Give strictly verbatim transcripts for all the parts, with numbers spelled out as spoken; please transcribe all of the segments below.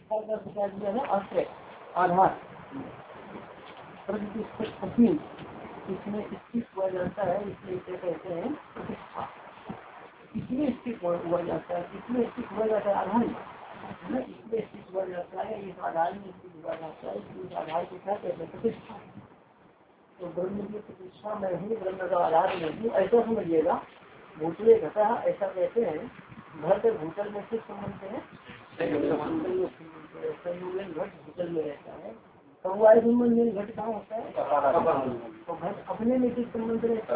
प्रतिष्ठा का क्या दिया है, आश्रय आधार। प्रतिष्ठा इसमें स्थित हुआ जाता है, इसलिए इसे कहते हैं प्रतिष्ठा। इसमें स्थित हुआ जाता है, इसमें स्थित हुआ जाता है आधार में, इसमें स्थित हुआ जाता है, इस आधार में स्थित हुआ जाता है, इस आधार को क्या कहते हैं, प्रतिष्ठा। तो ब्रह्म की प्रतिष्ठा में ही, ब्रह्म का आधार में ही, ऐसा समझिएगा। भूतले घटा ऐसा कहते हैं, घर के भूतल में किस संबंध है, संयोजन घट भूतल में रहता है। समवाय संबंध में घट कहाँ होता है, तो घट अपने में किस संबंध रहता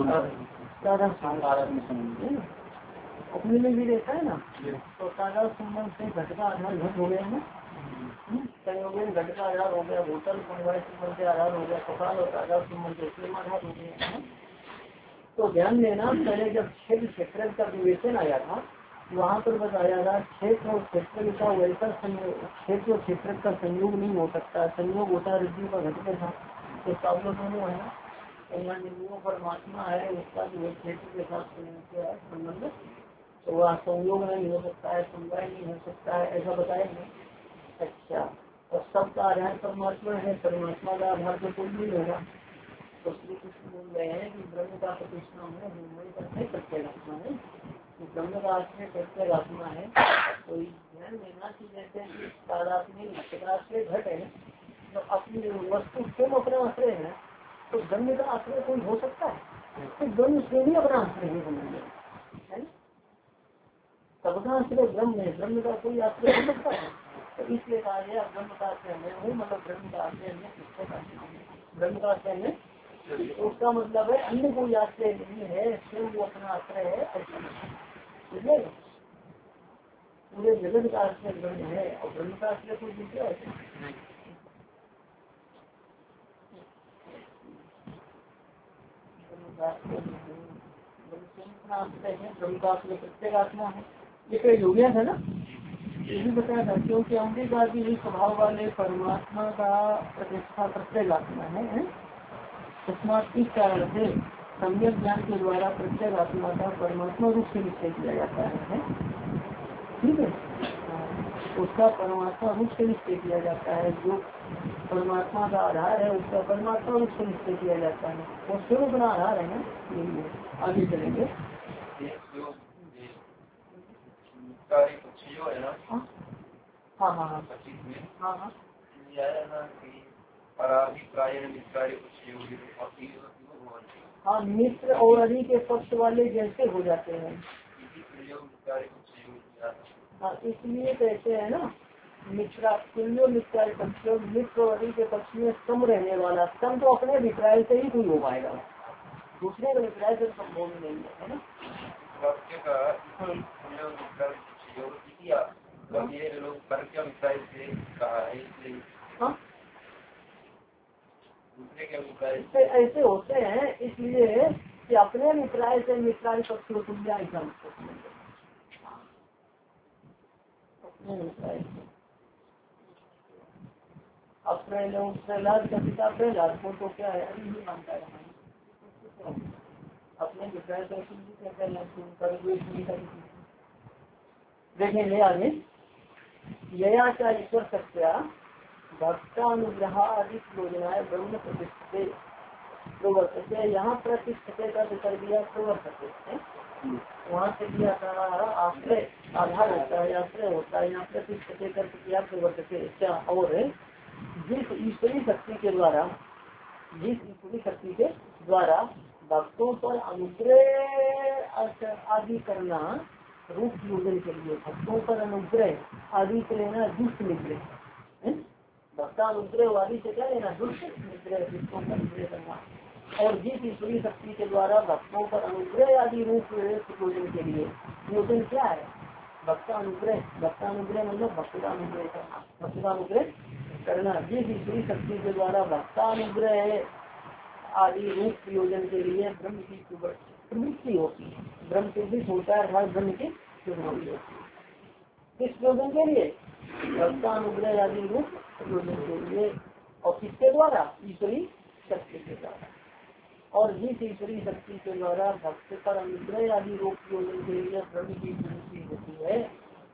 है, अपने में भी रहता है ना। तो तादाद संबंध से घट का आधार घट हो गया ना, संयोजन घट का आधार हो गया, भूतल समवाय संबंध से आधार हो गया, सकाल और तादाद संबंध से आधार हो गया। तो ध्यान देना, पहले जब क्षेत्र क्षेत्र का विवेचन आया था, वहाँ पर बताया था क्षेत्र और क्षेत्र का वैसा संयोग, क्षेत्र और क्षेत्र का संयोग नहीं हो सकता, संयोग होता है रज्जु का घट के साथ। तो सब लोग दोनों है ना, निर्गुण परमात्मा है, उसका जो क्षेत्र के साथ संबंध, तो वह संयोग नहीं हो सकता है, समवाय नहीं हो सकता है, ऐसा बताएंगे। अच्छा, और सबका आधार परमात्मा है, परमात्मा का आधार तो कोई नहीं होगा। तो श्री कृष्ण बोल रहे हैं कि ब्रह्म का प्रतिष्ठा है, प्रत्येक आत्मा है, ब्रह्म का आश्रय प्रत्येक आत्मा है। तो ध्यान देना कि जैसे कि तादात्म्य आश्रय घट है, तो अपनी वस्तु स्वयं अपना आश्रय है, तो ब्रह्म का आश्रय कोई हो सकता है, तो ब्रह्म स्वयं ही अपना आश्रय है, समझ। सबका आश्रय ब्रह्म है, ब्रह्म का कोई आश्रय हो सकता है। तो इसलिए कहा गया ब्रह्म का आश्रय में हूँ, मतलब ब्रह्म का आश्रय में ब्रह्म का आश्रय में, उसका मतलब है अन्य कोई आश्रय नहीं है, स्वयं वो अपना आश्रय है, ऐसा पूरे जगत का आश्रय ब्रह्म है, और ब्रह्म का आश्रय कोई दूसरा है। ब्रह्म का आश्रय प्रत्येक आत्मा है, ये कई हो गया था ना, ये भी बताया था। क्योंकि अमृतवादी ही स्वभाव वाले परमात्मा का प्रतिष्ठा प्रत्येक आत्मा है, तस्मात् इस कारण से सम्यक ज्ञान के द्वारा प्रत्येक आत्मा का परमात्मा रूप से निश्चय किया जाता है, ठीक है। उसका परमात्मा रूप से निश्चय किया जाता है, जो परमात्मा का आधार है उसका परमात्मा रूप से निश्चय किया जाता है, वो स्वरूप अपना आधार है ना, यही है। आगे चलेंगे। हाँ हाँ हाँ हाँ हाँ हाँ मित्र और अधि के पक्ष वाले जैसे हो जाते हैं, हाँ इसलिए कहते हैं ना मित्रा तुल्यो मित्राय पक्ष, मित्र और अधि के पक्ष में सम रहने वाला, सम तो अपने अभिप्राय से ही कोई हो पाएगा, दूसरे के अभिप्राय से संभव नहीं है ना। हाँ ऐसे होते हैं, इसलिए कि अपने अभिप्राय से मित्राय पक्ष को तुम क्या अपने अभिप्राय से। अब प्रहलाद का पिता प्रहलाद को तो क्या है, अभी नहीं मानता है, अपने अभिप्राय से। देखेंगे आगे, यया क्या ईश्वर सत्या भक्तानुग्रह आदि योजनाएं ब्रह्म प्रतिष्ठिते प्रवर्तते, यहाँ प्रतिष्ठिते का कर दिया प्रवर्तते है, वहाँ से दिया था आश्रय आधार होता है, आश्रय होता है, यहाँ प्रतिष्ठिते कर दिया प्रवर्तते क्या, और जिस ईश्वरी शक्ति के द्वारा, जिस ईश्वरी शक्ति के द्वारा भक्तों पर अनुग्रह आदि करना रूप योजन के लिए, भक्तों पर अनुग्रह आदि से लेना दुष्ट निग्रह, भक्तानुग्रह आदि से क्या लेना, दुष्ट निग्रह, भक्तों पर अनुग्रह करना, और जिस ईश्वरी शक्ति के द्वारा भक्तों पर अनुग्रह आदि रूप योजन के लिए, योजन क्या है, भक्तानुग्रह, भक्तानुग्रह मतलब भक्तानुग्रह करना, भक्तानुग्रह करना, जिस ईश्वरी शक्ति के द्वारा भक्तानुग्रह आदि रूप प्रयोजन के लिए ब्रह्म की प्रवृत्ति होती है, ब्रह्म प्रवृत्ति होता है, अर्थात ब्रह्म की प्रवृत्ति होती है, किस प्रयोजन के लिए, भक्तानुग्रह आदि रूप प्रयोजन के लिए, और किसके द्वारा, ईश्वरी शक्ति के द्वारा, और जिस ईश्वरी शक्ति के द्वारा भक्त पर अनुग्रह आदि रूप प्रयोजन के लिए ब्रह्म की प्रवृत्ति होती है,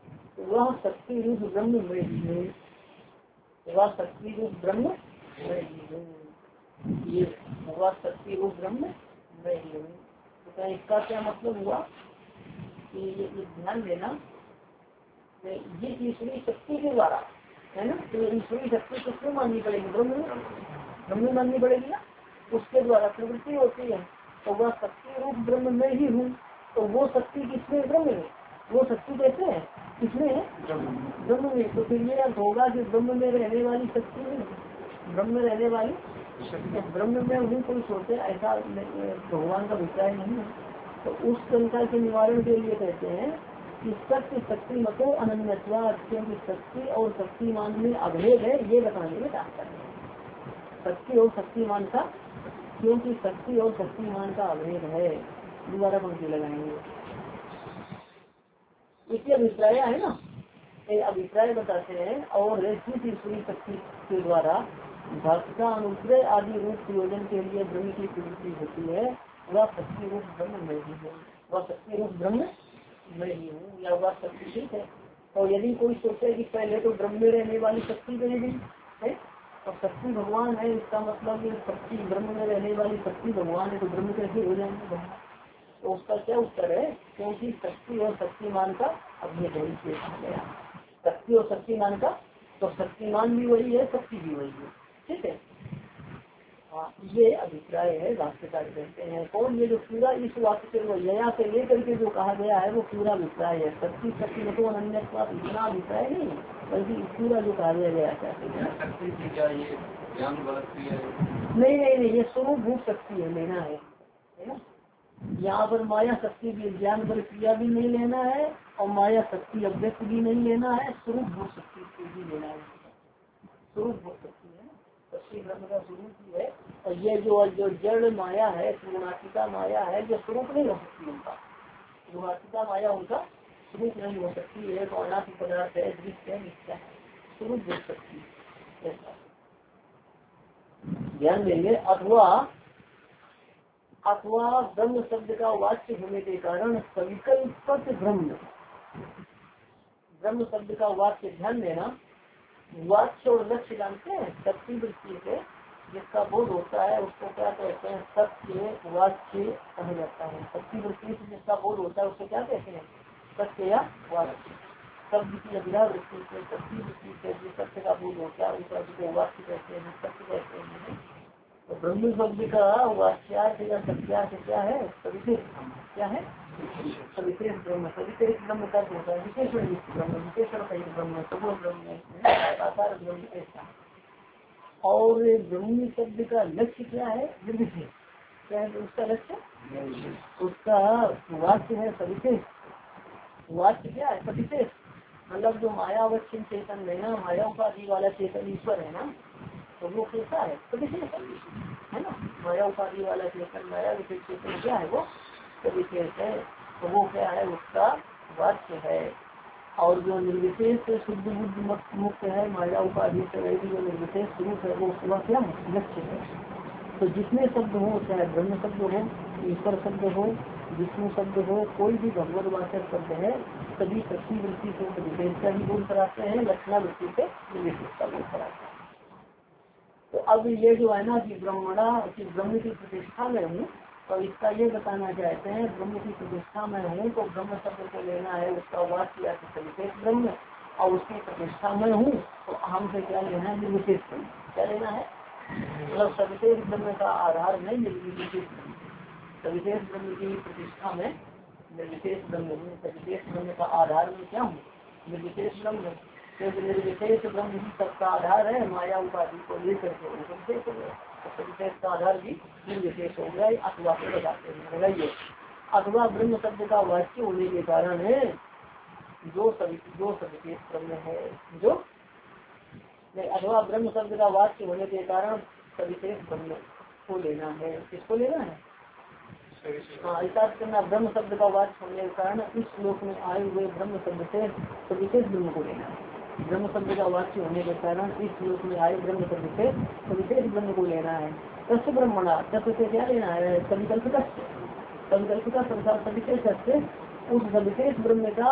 वह शक्ति रूप ब्रह्म में ही हूँ, वह शक्ति रूप ब्रह्म में ही हूँ, ये वह शक्ति रूप ब्रह्म में ही हूँ। तो इसका क्या मतलब हुआ कि ये ध्यान देना, ये ईश्वरीय शक्ति के द्वारा है ना, तो ईश्वरीय शक्ति किसमें माननी पड़ेगी? ब्रह्म में, ब्रह्म में माननी पड़ेगी ना, उसके द्वारा प्रवृत्ति होती है। तो वह शक्ति रूप ब्रह्म में ही हूँ, तो वो शक्ति किसमें? ब्रह्म में। वो शक्ति कैसे है? किसमें? ब्रह्म में। तो फिर ये अर्थ होगा कि ब्रह्म में रहने वाली शक्ति नहीं, ब्रह्म में रहने वाली ब्रह्म में उन्हीं कोई सोचे, ऐसा भगवान का अभिप्राय नहीं है। तो उस शंका के निवारण के लिए कहते हैं कि सत्य शक्ति मतो अनन्यत्वा, क्योंकि शक्ति और शक्तिमान में अभेद है, ये बताने में तात्पर्य है। शक्ति और शक्तिमान का, क्योंकि शक्ति और शक्तिमान का अभेद है। दोबारा पंक्ति लगाएंगे, इसलिए अभिप्राय है ना, ये अभिप्राय बताते हैं। और ईश्वरी शक्ति के द्वारा भाषा अनुग्रह आदि रूप प्रयोजन के लिए ब्रह्म की प्रवृत्ति होती है, वह शक्ति रूप ब्रह्म में ही है, वह शक्ति रूप ब्रह्म में ही हूँ, या वह शक्ति ठीक है। और यदि कोई सोचे कि पहले तो ब्रह्म में रहने वाली शक्ति कही गई है, और शक्ति भगवान है, इसका मतलब ये शक्ति ब्रह्म में रहने वाली शक्ति भगवान है, तो ब्रह्म कैसे हो जाएंगे? तो उसका क्या उत्तर है? क्योंकि शक्ति और शक्तिमान का अभेद है। शक्ति और शक्तिमान का, तो शक्तिमान भी वही है, शक्ति भी वही है, ठीक है। हाँ, ये अभिप्राय है, भाष्यकार कहते हैं। कौन? ये जो पूरा इस वाक्य से वैया से लेकर के जो कहा गया है वो पूरा अभिप्राय है। शक्ति शक्ति में तो अन्य इतना अभिप्राय नहीं, बल्कि पूरा जो कहा गया है। नहीं नहीं नहीं, ये स्वरूप भूत शक्ति है, लेना है ना। यहाँ पर माया शक्ति भी, ज्ञान बल क्रिया भी नहीं लेना है, और माया शक्ति अव्यक्त भी नहीं लेना है, स्वरूप भूत शक्ति भी लेना है। स्वरूप भूत शक्ति है, शक्ति ब्रह्म का स्वरूप ही है। और ये जो जो जड़ माया है, गुणात्मिका माया है, जो स्वरूप नहीं हो सकती उनका, गुणात्मिका माया उनका स्वरूप नहीं हो सकती है। तो अनात्म पदार्थ है, दृश्य है, मिथ्या है, स्वरूप भूत शक्ति ऐसा ध्यान देंगे। अथवा अथवा ब्रह्म शब्द का वाच्य होने के कारण सविकल्पक ब्रह्म, ब्रह्म शब्द का वाच्य, ध्यान देना, वाच्य और लक्ष्य जानते हैं, शक्ति वृत्ति से जिसका बोध होता है उसको क्या कहते हैं? सत्य वाच्य कहा जाता है। शक्ति वृत्ति से जिसका बोध होता है उसको क्या कहते हैं? सत्य या वाच्य। शब्द की अभिधा वृत्ति से, शक्ति वृत्ति से जिस सत्य का बोध होता है उसको वाच्य कहते हैं, सत्य कहते हैं। तो ब्रह्म शब्द का वाच्यार्थ या सत्यार्थ क्या है? सविशेष, क्या है? सविशेष ब्रह्म। सविशेष ब्रह्म का होता है विशेषण ब्रह्म, विशेषण सहित ब्रह्म, सबूत ब्रह्म, साकार ब्रह्म ऐसा। और ब्रह्म शब्द का लक्ष्य क्या है? निर्विशेष। क्या है उसका लक्ष्य? उसका वाक्य है सविशेष। वाक्य क्या है? सविशेष। मतलब जो मायावच्छिन्न चेतन है ना, माया उपाधि वाला चेतन ईश्वर है ना, तो वो कैसा है? सविशेष है ना। माया उपाधि वाला चेतन, माया विशेष चेतन क्या है? वो सविशेष है। तो वो क्या है? उसका वाक्य है। और जो निर्विशेष से शुद्ध बुद्ध मुक्त है, माया उपाधि से रही जो निर्विशेष स्वरूप है, वो उसका क्या है? लक्ष्य है। तो जितने शब्द हो, चाहे ब्रह्म शब्द हो, ईश्वर शब्द हो, विष्णु शब्द हो, कोई भी भगवत वाचक शब्द है, सभी शक्ति वृत्ति से विशेष का ही बोल कराते हैं, लक्षणा वृत्ति से निर्विशेष का बोल कराते हैं। तो अब ये जो है ना कि ब्रह्मणा कि ब्रह्म की प्रतिष्ठा में हूँ, तो इसका ये बताना चाहते हैं ब्रह्म की प्रतिष्ठा में हूँ, तो ब्रह्म शब्द को लेना है उसका वाक्य या सविशेष ब्रह्म, और उसकी प्रतिष्ठा में हूँ तो हमसे क्या लेना है? निर्विशेष ब्रह्म। क्या लेना है? मतलब सविशेष ब्रह्म का आधार में निर्विशेष ब्रह्म, सविशेष ब्रह्म की प्रतिष्ठा में निर्विशेष ब्रह्म हूँ, सविशेष ब्रह्म का आधार में क्या हूँ? निर्विशेष ब्रह्म। क्योंकि निर्विशेष ब्रह्म ही सबका आधार है, माया उपाधि को लेकर के निर्विशेष हो गया, तो विशेष का आधार भी निर्विशेष हो गया। अथवा को लगाते हैं, लगाइए। अथवा ब्रह्म शब्द का वाच्य होने के कारण है जो सवि जो सविशेष ब्रह्म है, जो नहीं, अथवा ब्रह्म शब्द का वाच्य होने के कारण सविशेष ब्रह्म को लेना है। किसको लेना है? हाँ, ऐसा करना। ब्रह्म शब्द का वाच्य होने के कारण इस श्लोक में आए हुए ब्रह्म शब्द से सविशेष ब्रह्म को लेना है। ब्रह्म शब्द का वाच्य होने के कारण इस श्लोक में आए ब्रह्म शब्द से सविशेष ब्रह्म को लेना है। तस्य ब्रह्मणा, तत्व से क्या लेना है? संकल्पित संकल्पित संसार सविशेष से उस सविशेष ब्रह्म का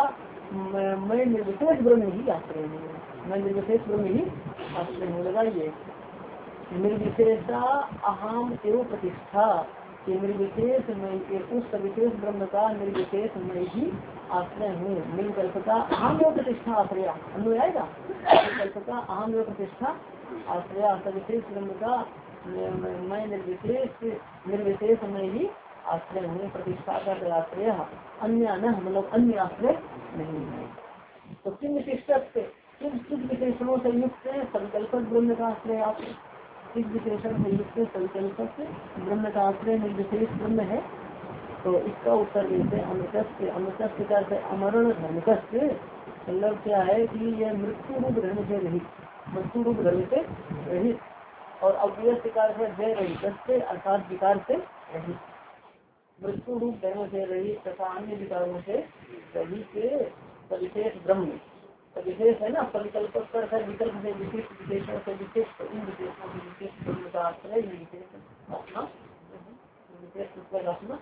मैं मैं निर्विशेष ब्रह्म ही आश्रय हूँ, मैं निर्विशेष ब्रह्म ही आश्रय हूँ। लगाइए निर्विशेषा अहम एवं प्रतिष्ठा, कि निर्विशेष मैं उस सविशेष ब्रह्म का निर्विशेष मैं ही आश्रय हूँ। निर्विकल्पता अहम एवं प्रतिष्ठा आश्रय अन्वय आएगा। निर्विकल्पता अहम एवं प्रतिष्ठा आश्रय, सविशेष ब्रह्म का मैं निर्विशेष निर्विशेष मैं ही आश्रय हूँ। प्रतिष्ठा का आश्रय अन्य न मतलब अन्य आश्रय नहीं है। तो किन विशिष्ट किन किन विशेषणों से युक्त संकल्पक ब्रह्म का आश्रय आप किस विशेषण से युक्त संकल्पक ब्रह्म का आश्रय निर्विशेष ब्रह्म है। तो इसका उत्तर देते अमृतस्य अमृतस्य का अर्थ अमरण धर्मकस्य, मतलब क्या है कि यह मृत्यु रूप धर्म से रहित, मृत्यु रूप धर्म से रहित और अव्यस्त कार से जय रहित अर्थात विकार से रहित, मृत्यु रूप धर्म से रहित तथा अन्य विकारों से रहित सविशेष ब्रह्म। सविशेष है ना, परिकल्पक कर विकल्प से विशिष्ट विशेषण से विशिष्ट इन विशेषणों से विशिष्ट ब्रह्म का आश्रय विशेष अपना विशेष अपना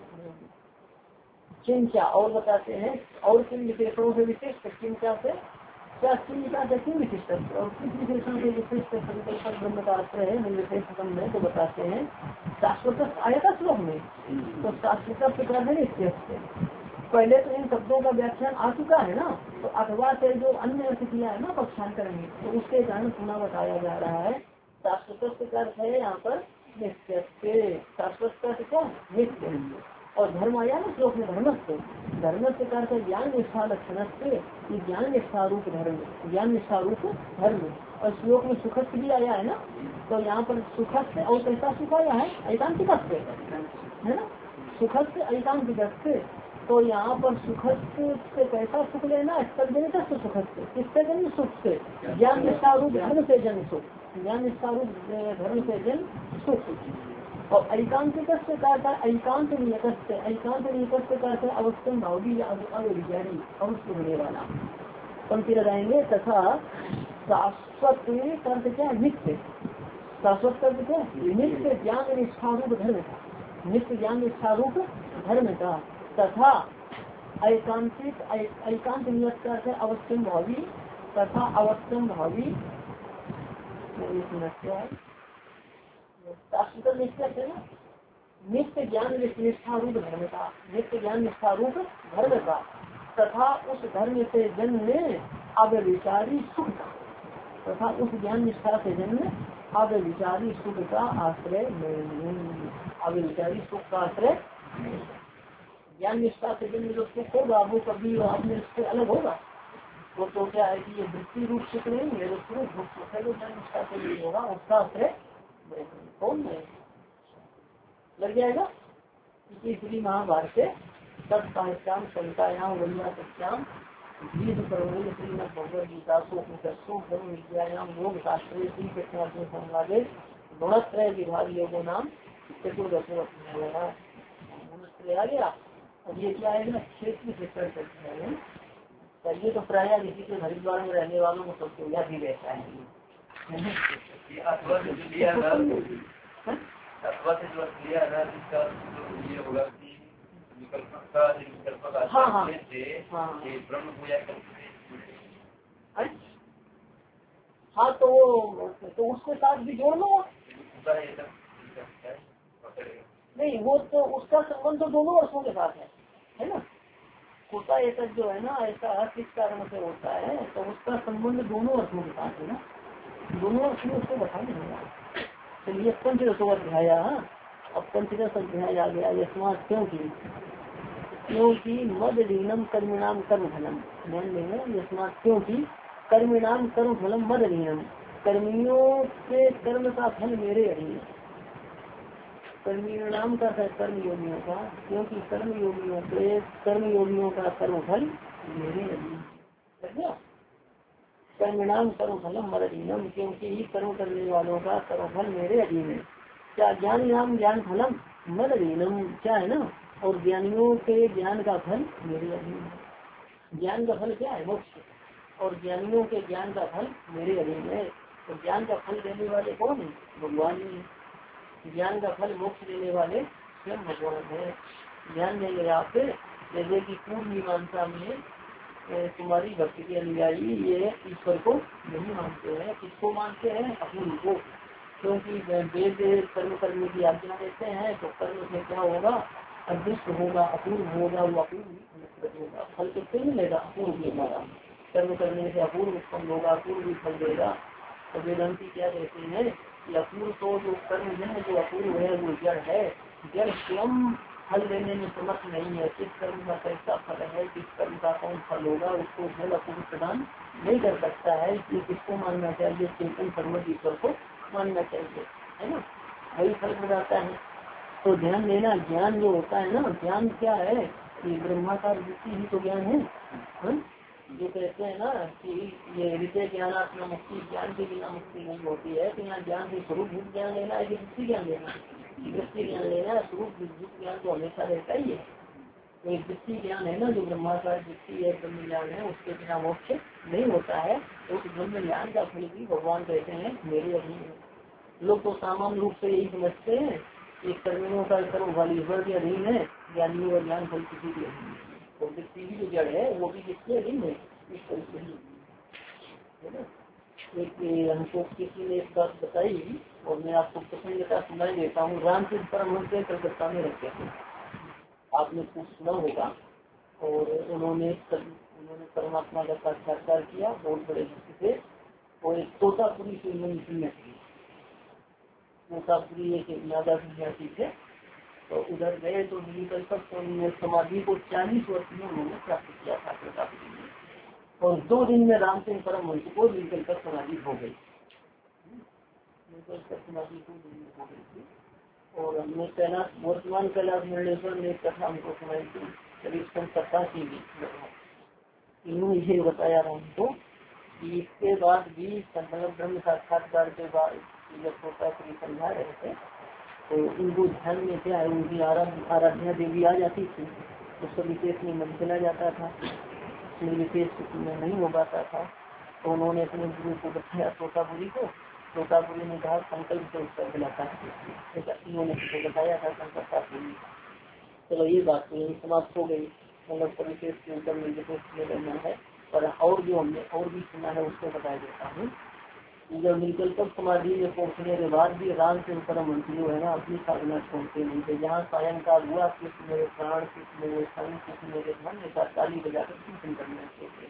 चिंचा। और बताते हैं और किन विशेषणों से विशिष्ट चिंचा से क्या चिंता से किन विशिष्ट और किस विशेषण से विशिष्ट संकल्पक ब्रह्म का आश्रय है निर्विशेष ब्रह्म है। तो बताते हैं शाश्वत आएगा श्लोक में, तो शाश्वत प्रकार है इसके पहले तो इन शब्दों का व्याख्यान आ चुका है ना, तो अथवा से जो अन्य अर्थ किया है ना पक्षांतर में, तो उसके कारण पुनः बताया जा रहा है। शाश्वत का अर्थ है यहाँ पर नित्य, शाश्वत का अर्थ क्या नित्य, और धर्म आया ना श्लोक में धर्म से, धर्म से का अर्थ ज्ञान निष्ठा लक्षण से, ज्ञान निष्ठा रूप धर्म, ज्ञान निष्ठा रूप धर्म। और श्लोक में सुखद भी आया है ना, तो यहाँ पर सुखद से और कैसा सुख आया है एकांतिक से है ना, सुखद से एकांतिक से। तो यहाँ पर सुखद से कैसा सुख लेना जनित सुखद से, किससे जन्म सुख से, ज्ञान निष्ठा रूप धर्म से जन्म सुख, ज्ञान निष्ठा रूप धर्म से जन्म सुख। और एकांतिक से कहता है एकांत नियत से, एकांत नियत से कहते हैं अवश्यम भावी या अविचारी अवश्य होने वाला। पंक्ति लगाएंगे तथा शाश्वत अर्थ क्या नित्य, शाश्वत अर्थ क्या नित्य ज्ञान निष्ठा रूप धर्म का, नित्य ज्ञान निष्ठा रूप धर्म का। तथा एकांतिक एकांत नियत का अर्थ अवश्यम भावी तथा अवश्यम भावी निश्चय है नित्य ज्ञान निष्ठा रूप धर्म का, नित्य ज्ञान निष्ठा रूप धर्म का। तथा उस धर्म से जन्म अव्यभिचारी सुख का, तथा उस ज्ञान निष्ठा से जन्म अव्यभिचारी सुख का आश्रय नहीं, अव्यभिचारी सुख का आश्रय। ज्ञान निष्ठा से जन्म जो सुख होगा वो कभी अपने उससे अलग होगा, वो तो क्या है कि ये वृत्ति रूप सुख नहीं है, जो सुख है जो ज्ञान निष्ठा से नहीं होगा उसका आश्रय कौन है लग जाएगा। इसलिए महाभारत से तत्काश्याम शंकायाम वलिया सत्याम गीत करोगे श्रीमद भगवद गीता विद्यायाम योग शास्त्र संवादे गुणत्रय विभाग योगो नाम चतुर्दशो आ गया। अब ये क्या है ना क्षेत्र से कर सकते हैं, ये तो प्राय इसी के हरिद्वार में रहने वालों को सबको याद ही रहता है। हाँ हाँ हाँ तो तो उसके साथ भी जोड़ लो। नहीं वो तो उसका संबंध तो दोनों वर्षों के साथ है, है ना। होता ऐसा जो है ना ऐसा किस कारण से होता है, तो उसका संबंध दोनों वर्षों के साथ है ना, दोनों वर्ष में उसको बता देंगे। चलिए पंचदश अध्याय, अब पंचदश अध्याय आ गया। यस्मात क्योंकि क्योंकि मद लीनम कर्मिणाम कर्म फलम, ध्यान देंगे यस्मात क्योंकि कर्मिणाम कर्म फलम मद लीनम, कर्मियों के कर्म का फल मेरे अधीन। कर्मियों नाम का है कर्म योगियों का, क्योंकि कर्म योगियों के कर्म योगियों का कर्म फल मेरे अधीन। कर्मिणाम कर्म फलम मदीनम, क्योंकि ही कर्म करने वालों का कर्म फल मेरे अधीन है। क्या ज्ञान नाम ज्ञान फलम मदीनम क्या है ना, और ज्ञानियों के ज्ञान का फल मेरे अधीन है। ज्ञान का फल क्या है मोक्ष, और ज्ञानियों के ज्ञान का फल मेरे अधीन है। तो ज्ञान का फल देने वाले कौन है, भगवान ही। ज्ञान का फल मोक्ष देने वाले स्वयं भगवान है। ध्यान देंगे आप जैसे कि पूर्व मीमांसा में तुम्हारी भक्ति के अनुयायी ये ईश्वर को नहीं मानते हैं। किसको मानते हैं? अपूर्व को। क्योंकि वेद कर्म करने की आज्ञा देते हैं तो कर्म से क्या होगा? अदृष्ट होगा, अपूर्व होगा, वो अपूर्व होगा, फल किससे मिलेगा? अपूर्व के द्वारा। कर्म करने से अपूर्व उत्पन्न होगा, अपूर्व भी फल देगा। तो वेदांती क्या कहते हैं कि अपूर्व तो जो कर्म है, जो अपूर्व है वो जड़ है। जड़ स्वयं फल देने में समर्थ नहीं है। किस कर्म का कैसा फल है, किस कर्म का कौन फल होगा, उसको जड़ अपूर्व प्रदान नहीं कर सकता है। इसलिए किसको मानना चाहिए? चेतन सर्वज्ञ ईश्वर को मानना चाहिए, है ना। वही फल प्रदाता है। तो ध्यान देना, ज्ञान जो होता है ना, ज्ञान क्या है कि ब्रह्माकार वृत्ति ही तो ज्ञान है, है? जो कहते हैं ना कि ये हृदय ज्ञान आत्मा मुक्ति, ज्ञान के बिना मुक्ति नहीं होती है। तो यहाँ ज्ञान से स्वरूप भूत ज्ञान लेना है कि वृत्ति ज्ञान लेना है? वृत्ति ज्ञान लेना है। स्वरूप भूत ज्ञान तो हमेशा रहता ही है। तो एक वृत्ति ज्ञान है ना, जो ब्रह्माकार वृत्ति है, ब्रह्म ज्ञान है, उसके बिना मोक्ष नहीं होता है। तो उस ब्रह्म ज्ञान का फल भी भगवान कहते हैं मेरे अधीन है। लोग तो सामान्य रूप से यही समझते हैं कि कर्मियों का कर्म फल ईश्वर के अधीन है, ज्ञानियों का ज्ञान फल किसी के अधीन है। तो वृत्ति की जो जड़ है वो भी किसके अधीन है? ईश्वर के अधीन है ना। एक हमको किसी ने एक बात बताई और मैं आपको प्रसंगता सुनाई देता हूँ। रामकृष्ण परमहंस कलकत्ता में रहते थे, आपने कुछ सुना होगा। और उन्होंने उन्होंने परमात्मा का साक्षात्कार किया, बहुत बड़े भक्त थे। और एक तोतापुरी से उन्होंने तोतापुरी एक नागा सन्यासी थे। तो उधर गए तो नीलकंठ समाधि को चालीस वर्ष में उन्होंने प्राप्त किया था तोतापुरी में। और दो दिन में रामचंद्र परमहंस को नीलकंठ समाधि हो गई। नीलकंठ समाधि को हो गई थी। और हमने कैलाश वर्तमान कैलाश मंडलेश्वर ने कथा हमको सुनाई थी, कभी कथा की भी। इन्होंने ये बताया था हमको कि इसके बाद भी ब्रह्म साक्षात्कार के बाद जब तोतापुरी समझा रहे थे तो इनको ध्यान में क्या है, उनकी आराध्या देवी आ जाती थी। उसका विशेष में मन चला जाता था, उसमें विशेष में नहीं हो पाता था। तो उन्होंने अपने गुरु को बताया तोतापुरी को। तोतापुरी ने कहा संकल्प से उत्तर दिलाता है, उन्होंने बताया था संकल्प। चलो ये बात तो यही समाप्त हो गई। मतलब परिशेष के ऊपर में विशेष करना है। पर और जो हमने और भी सुना है उसको बता देता हूँ। जब नीलकंठ समाधि में पहुँचने के बाद भी रामचंद्र परमहंस जो है ना अपनी साधना छोड़ते नहीं थे। जहाँ सायंकाल हुआ कृष्ण मेरे प्राण, कृष्ण मेरे संग, कृष्ण मेरे धन, ऐसा ताली बजाकर कीर्तन करने थे।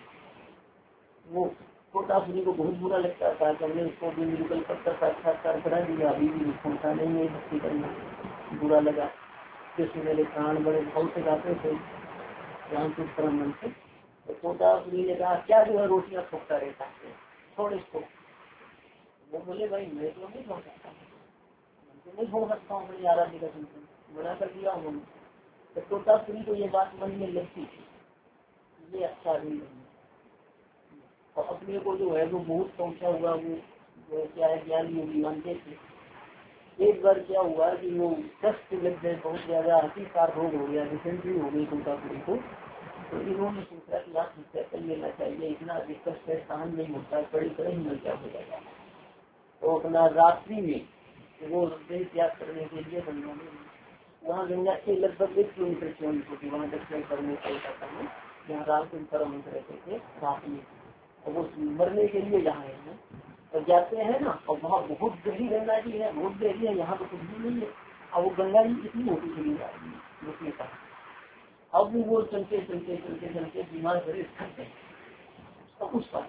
वो तोतापुरी को बहुत बुरा लगता था कि हमने उसको भी नीलकंठ का साक्षात्कार करा दिया, अभी भी छोड़ता नहीं है भक्ति करना। बुरा लगा। कृष्ण मेरे प्राण बड़े भाव से गाते थे रामचंद्र परमहंस। तो तोतापुरी ने कहा क्या जो है रोटियां ठोकता रहता है, छोड़ इसको। वो बोले भाई मैं तो नहीं छोड़ सकता, मैं तो नहीं छोड़ सकता हूँ अपनी आराध्य का चिंतन, मना कर दिया उन्होंने। तो तोतापुरी को ये बात मन में लगती थी, ये अच्छा नहीं है। और अपने को जो है वो बहुत पहुँचा हुआ वो क्या है ज्ञान योगी मानते थे। एक बार क्या हुआ कि वो कष्ट लग गए, बहुत ज्यादा अतिसार रोग हो गया, डिसेंट्री हो गई तोतापुरी को। तो इन्होंने सोचा कि आप हत्या कर लेना चाहिए, इतना अधिक कष्ट है सहन नहीं होता, कड़ी तरह ही क्या हो जाएगा। तो अपना रात्रि में वो देह त्याग करने के लिए गंगा में, वहाँ गंगा से लगभग एक किलोमीटर की दूरी होती, वहाँ दर्शन करने कलकत्ता में जहाँ रामचंद्र परमहंस रहते थे रात में। और वो मरने के लिए जहाँ है तो जाते हैं ना, और वहाँ बहुत गहरी गंगा जी है, बहुत गहरी है, यहाँ तो कुछ भी नहीं है। और वो गंगा जी इतनी मोटी चली जा रही है रुकने का। अब वो चलते चलते चलते चलते बीमार शरीर थकते तो उस पास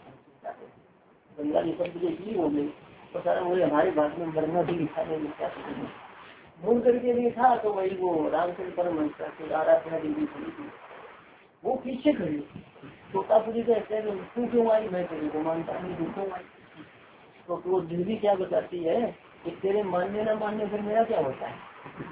गंगा जी सब इसलिए हो गई। तो सारा वो हमारे बाद में मरना भी लिखा नहीं मिलता। भूल करके देखा तो वही वो रामचंद्र परमहंस की आराधना देवी खड़ी थी, वो पीछे खड़ी। तोतापुरी कहते हैं तू क्यों आई, मैं तेरे को मानता नहीं, तू क्यों आई। तो वो देवी क्या बताती है कि तेरे मानने न मानने फिर मेरा क्या होता है,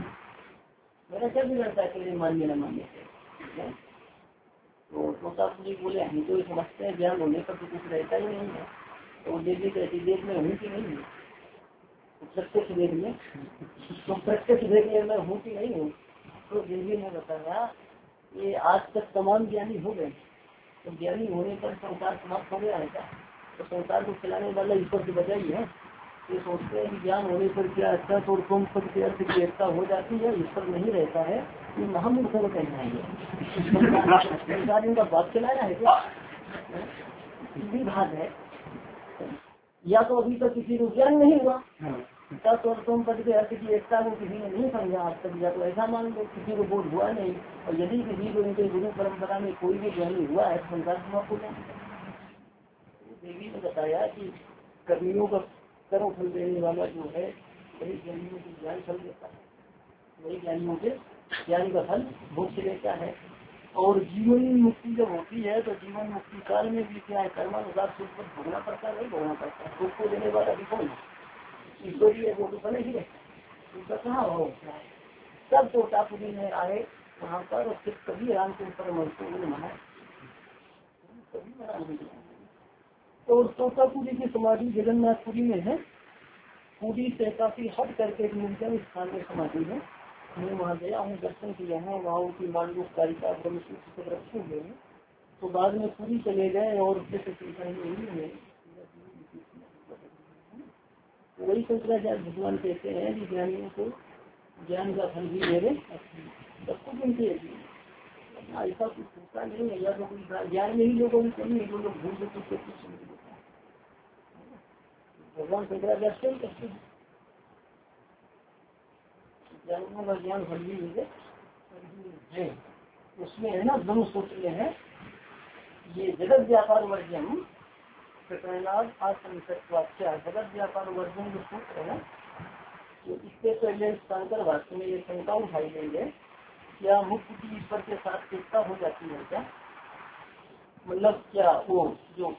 मेरा क्या बिगड़ता है तेरे मानने न मानने से। तो तोतापुरी बोले हम तो समझते हैं ज्ञान होने पर तो कुछ रहता ही नहीं है। तो देवी कहती देख में हूँ कि नहीं हूँ, प्रत्यक्ष देख में, तो प्रत्यक्ष देख में मैं हूँ कि नहीं हूँ। तो देवी ने बताया ये आज तक तमाम ज्ञानी हो गए, तो ज्ञानी होने पर संसार समाप्त हो गया है क्या। तो संसार को चलाने वाला ईश्वर से बचा ही है। ये सोचते हैं कि ज्ञान होने पर क्या अच्छा तो तुम पद के अर्थ की एकता हो जाती है, ईश्वर नहीं रहता है। ये महामूर्खों का कहना है, संसार इनका बात चलाना है क्या। भी भाग है, या तो अभी तक किसी को ज्ञान नहीं हुआ तत्वम पद के अर्थ की एकता को किसी ने नहीं समझा आज तक, या तो ऐसा मान लो किसी को बोध हुआ नहीं। और यदि किसी को इनके गुरु परंपरा में कोई भी ज्ञानी हुआ है तो संसार समाप्त हो जाए। देवी ने बताया कि कर्मियों का कर्म फल देने वाला जो है वही ज्ञानियों को ज्ञान फल देता है, वही ज्ञानियों के ज्ञान का फल मोक्ष देता है। और जीवन मुक्ति जब होती है तो जीवन मुक्ति काल में भी क्या है, कर्मानुसार सुख पर भोगना पड़ता है, वही भोगना पड़ता है। सुख को देने वाला भी कौन है, ईश्वरी है, वो तो बने ही रहता है। कहाँ हो सब तो टापुरी में आए वहाँ पर, और फिर कभी राम के ऊपर मनाए कभी मना नहीं। और तोतापुरी की समाधि जगन्नाथपुरी में है, पुरी से काफी हट करके एक निर्जन स्थान में समाधि है। मैं वहाँ गया हूँ, दर्शन किया है, वहाँ की मांडूक कारिका ब्रह्मसूत्र सब रखे हुए हैं। तो बाद में पूरी चले गए और वही शंकराचार्य भगवान कहते हैं कि ज्ञानियों को ज्ञान का फल भी मेरे सब कुछ उनके ऐसा कुछ होता नहीं है, या तो कोई ज्ञान में ही लोगों की कमी है, जो लोग भूल कुछ कुछ भगवान शंकराचार्य स्वयं कहते हैं ज्ञानियों का ज्ञान फल भी मिले है। उसमें है ना ब्रह्म सूत्र में है ये जगत व्यापार वर्जन प्रकरणात्या जगत व्यापार वर्जन जो सूत्र है, तो इससे पहले शंकर भाष्य में ये शंका उठाई गई है, क्या मुक्त की ईश्वर के साथ एकता हो जाती है क्या, मतलब क्या वो जो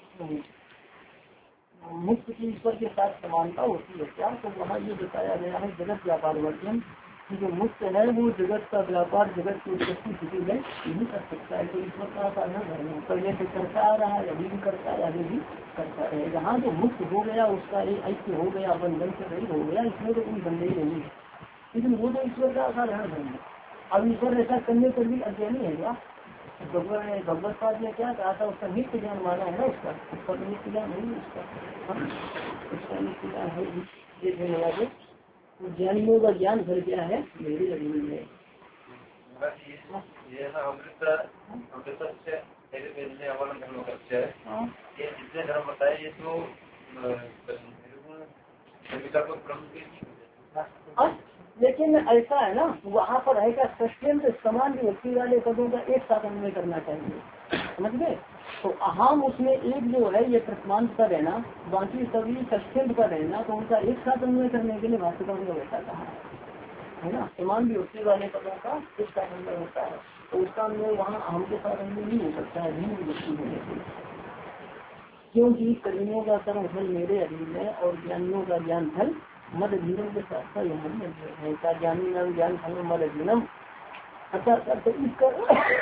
मुक्त की ईश्वर के साथ समानता होती है क्या। तो वहाँ ये बताया गया है जगत व्यापार वर्जन कि जो मुक्त है वो जगत का व्यापार जगत की उत्पत्ति स्थिति में नहीं कर सकता है। तो ईश्वर का साधन धर्म पहले से करता आ रहा है, अभी भी करता है, आगे भी करता है। जहाँ जो मुक्त हो गया उसका एक ऐक्य हो गया, बंधन से रहित हो गया, इसमें तो कोई बंधन ही नहीं है, लेकिन वो तो ईश्वर का असाधारण धर्म है। अब ईश्वर ऐसा करने पर भी अज्ञानी है क्या। भगवान ने भगवत पाद ने क्या कहा था, उसका नित्य ज्ञान माना है ना, उसका उसका तो नित्य ज्ञान नहीं उसका उसका नित्य ज्ञान है। ये धन्यवाद। ज्ञानियों का ज्ञान भर गया है मेरे अधीन में। लेकिन ऐसा है ना, वहाँ पर है क्या सत्यंत समान व्यक्ति वाले पदों का एक साथ अन्वय करना चाहिए, समझ गए। तो अहम उसमें एक जो है ये प्रथमांत का रहना, बाकी सभी सत्यंत का रहना, तो उनका एक साथ अन्वय करने के लिए भाषिका ने वैसा कहा है ना। समान व्यक्ति वाले पदों का एक साथ अन्वय होता है, तो उसका अन्वय वहाँ अहम के साथ अन्वय नहीं हो सकता है, भिन्न व्यक्ति होने से, क्योंकि कर्मियों का कर्म फल मेरे अधीन है और ज्ञानियों का ज्ञान फल मद अधीनम के साथ साथ यहाँ ज्ञानी नाम ज्ञान फल मद अधीनम। अच्छा तो इसका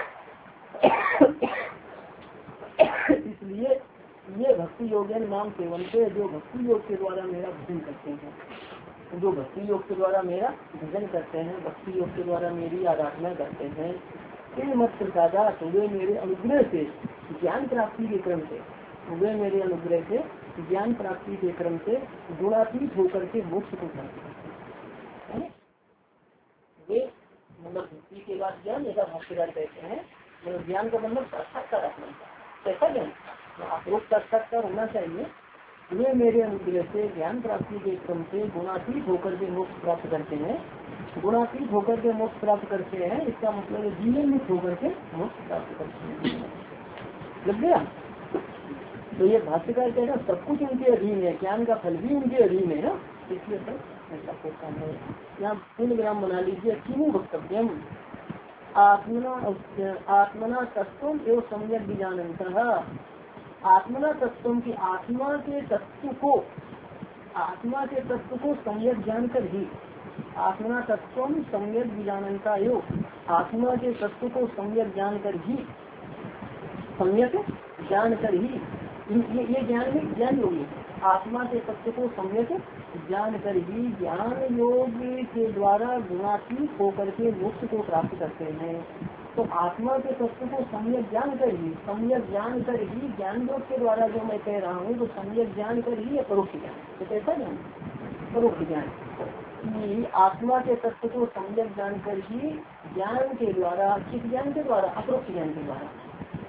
इसलिए ये भक्ति योगन नाम सेवन से जो भक्ति योग के द्वारा मेरा भजन करते हैं, जो भक्ति योग के द्वारा मेरा भजन करते हैं, भक्ति योग के द्वारा मेरी आराधना करते हैं, फिर मत प्रसादा तो वे मेरे अनुग्रह से ज्ञान प्राप्ति के क्रम से वे मेरे अनुग्रह से ज्ञान प्राप्ति के क्रम से गुणातीत होकर के मोक्ष को प्राप्त करते हैं। वे मतलब भक्ति के बाद ज्ञान, ऐसा भाष्यकार कहते हैं, मतलब ज्ञान का मतलब साक्षात्कार रखना चाहिए, कैसा ज्ञान अप्रोक्त साक्षात्कार होना चाहिए। वे मेरे अनुग्रह से ज्ञान प्राप्ति के क्रम से गुणातीत होकर के मोक्ष प्राप्त करते हैं, गुणातीत होकर के मोक्ष प्राप्त करते हैं, इसका मतलब जीवन मुक्त होकर के मोक्ष प्राप्त करते हैं। लग गया। तो ये भाष्यकार कहना सब कुछ उनके अधीन है, ज्ञान का फल भी उनके अधीन है ना, इसलिए सब ऐसा होता है। यहाँ पूर्ण विराम बना लीजिए। किमु वक्तव्यम आत्मना आत्मना तत्व एवं सम्यक बीजानंतर, आत्मना तत्व की आत्मा के तत्व को आत्मा के तत्व को सम्यक जानकर ही, आत्मना तत्व सम्यक बीजानंता योग, आत्मा के तत्व को सम्यक जानकर ही, सम्यक जानकर ही ये ये ज्ञान में ज्ञान योगी आत्मा के तत्व को सम्यक जानकर ही ज्ञान योग के द्वारा गुणातीत होकर के मोक्ष को प्राप्त करते हैं। तो आत्मा के तत्व को सम्यक जानकर ही, सम्यक जानकर ही ज्ञान योग के द्वारा जो मैं कह रहा हूँ, तो सम्यक जानकर ही परोक्ष ज्ञान, तो कैसा ज्ञान परोक्ष ज्ञान, आत्मा के तत्व को सम्यक जानकर ही ज्ञान के द्वारा, किस ज्ञान के द्वारा, अपरोक्ष ज्ञान के द्वारा,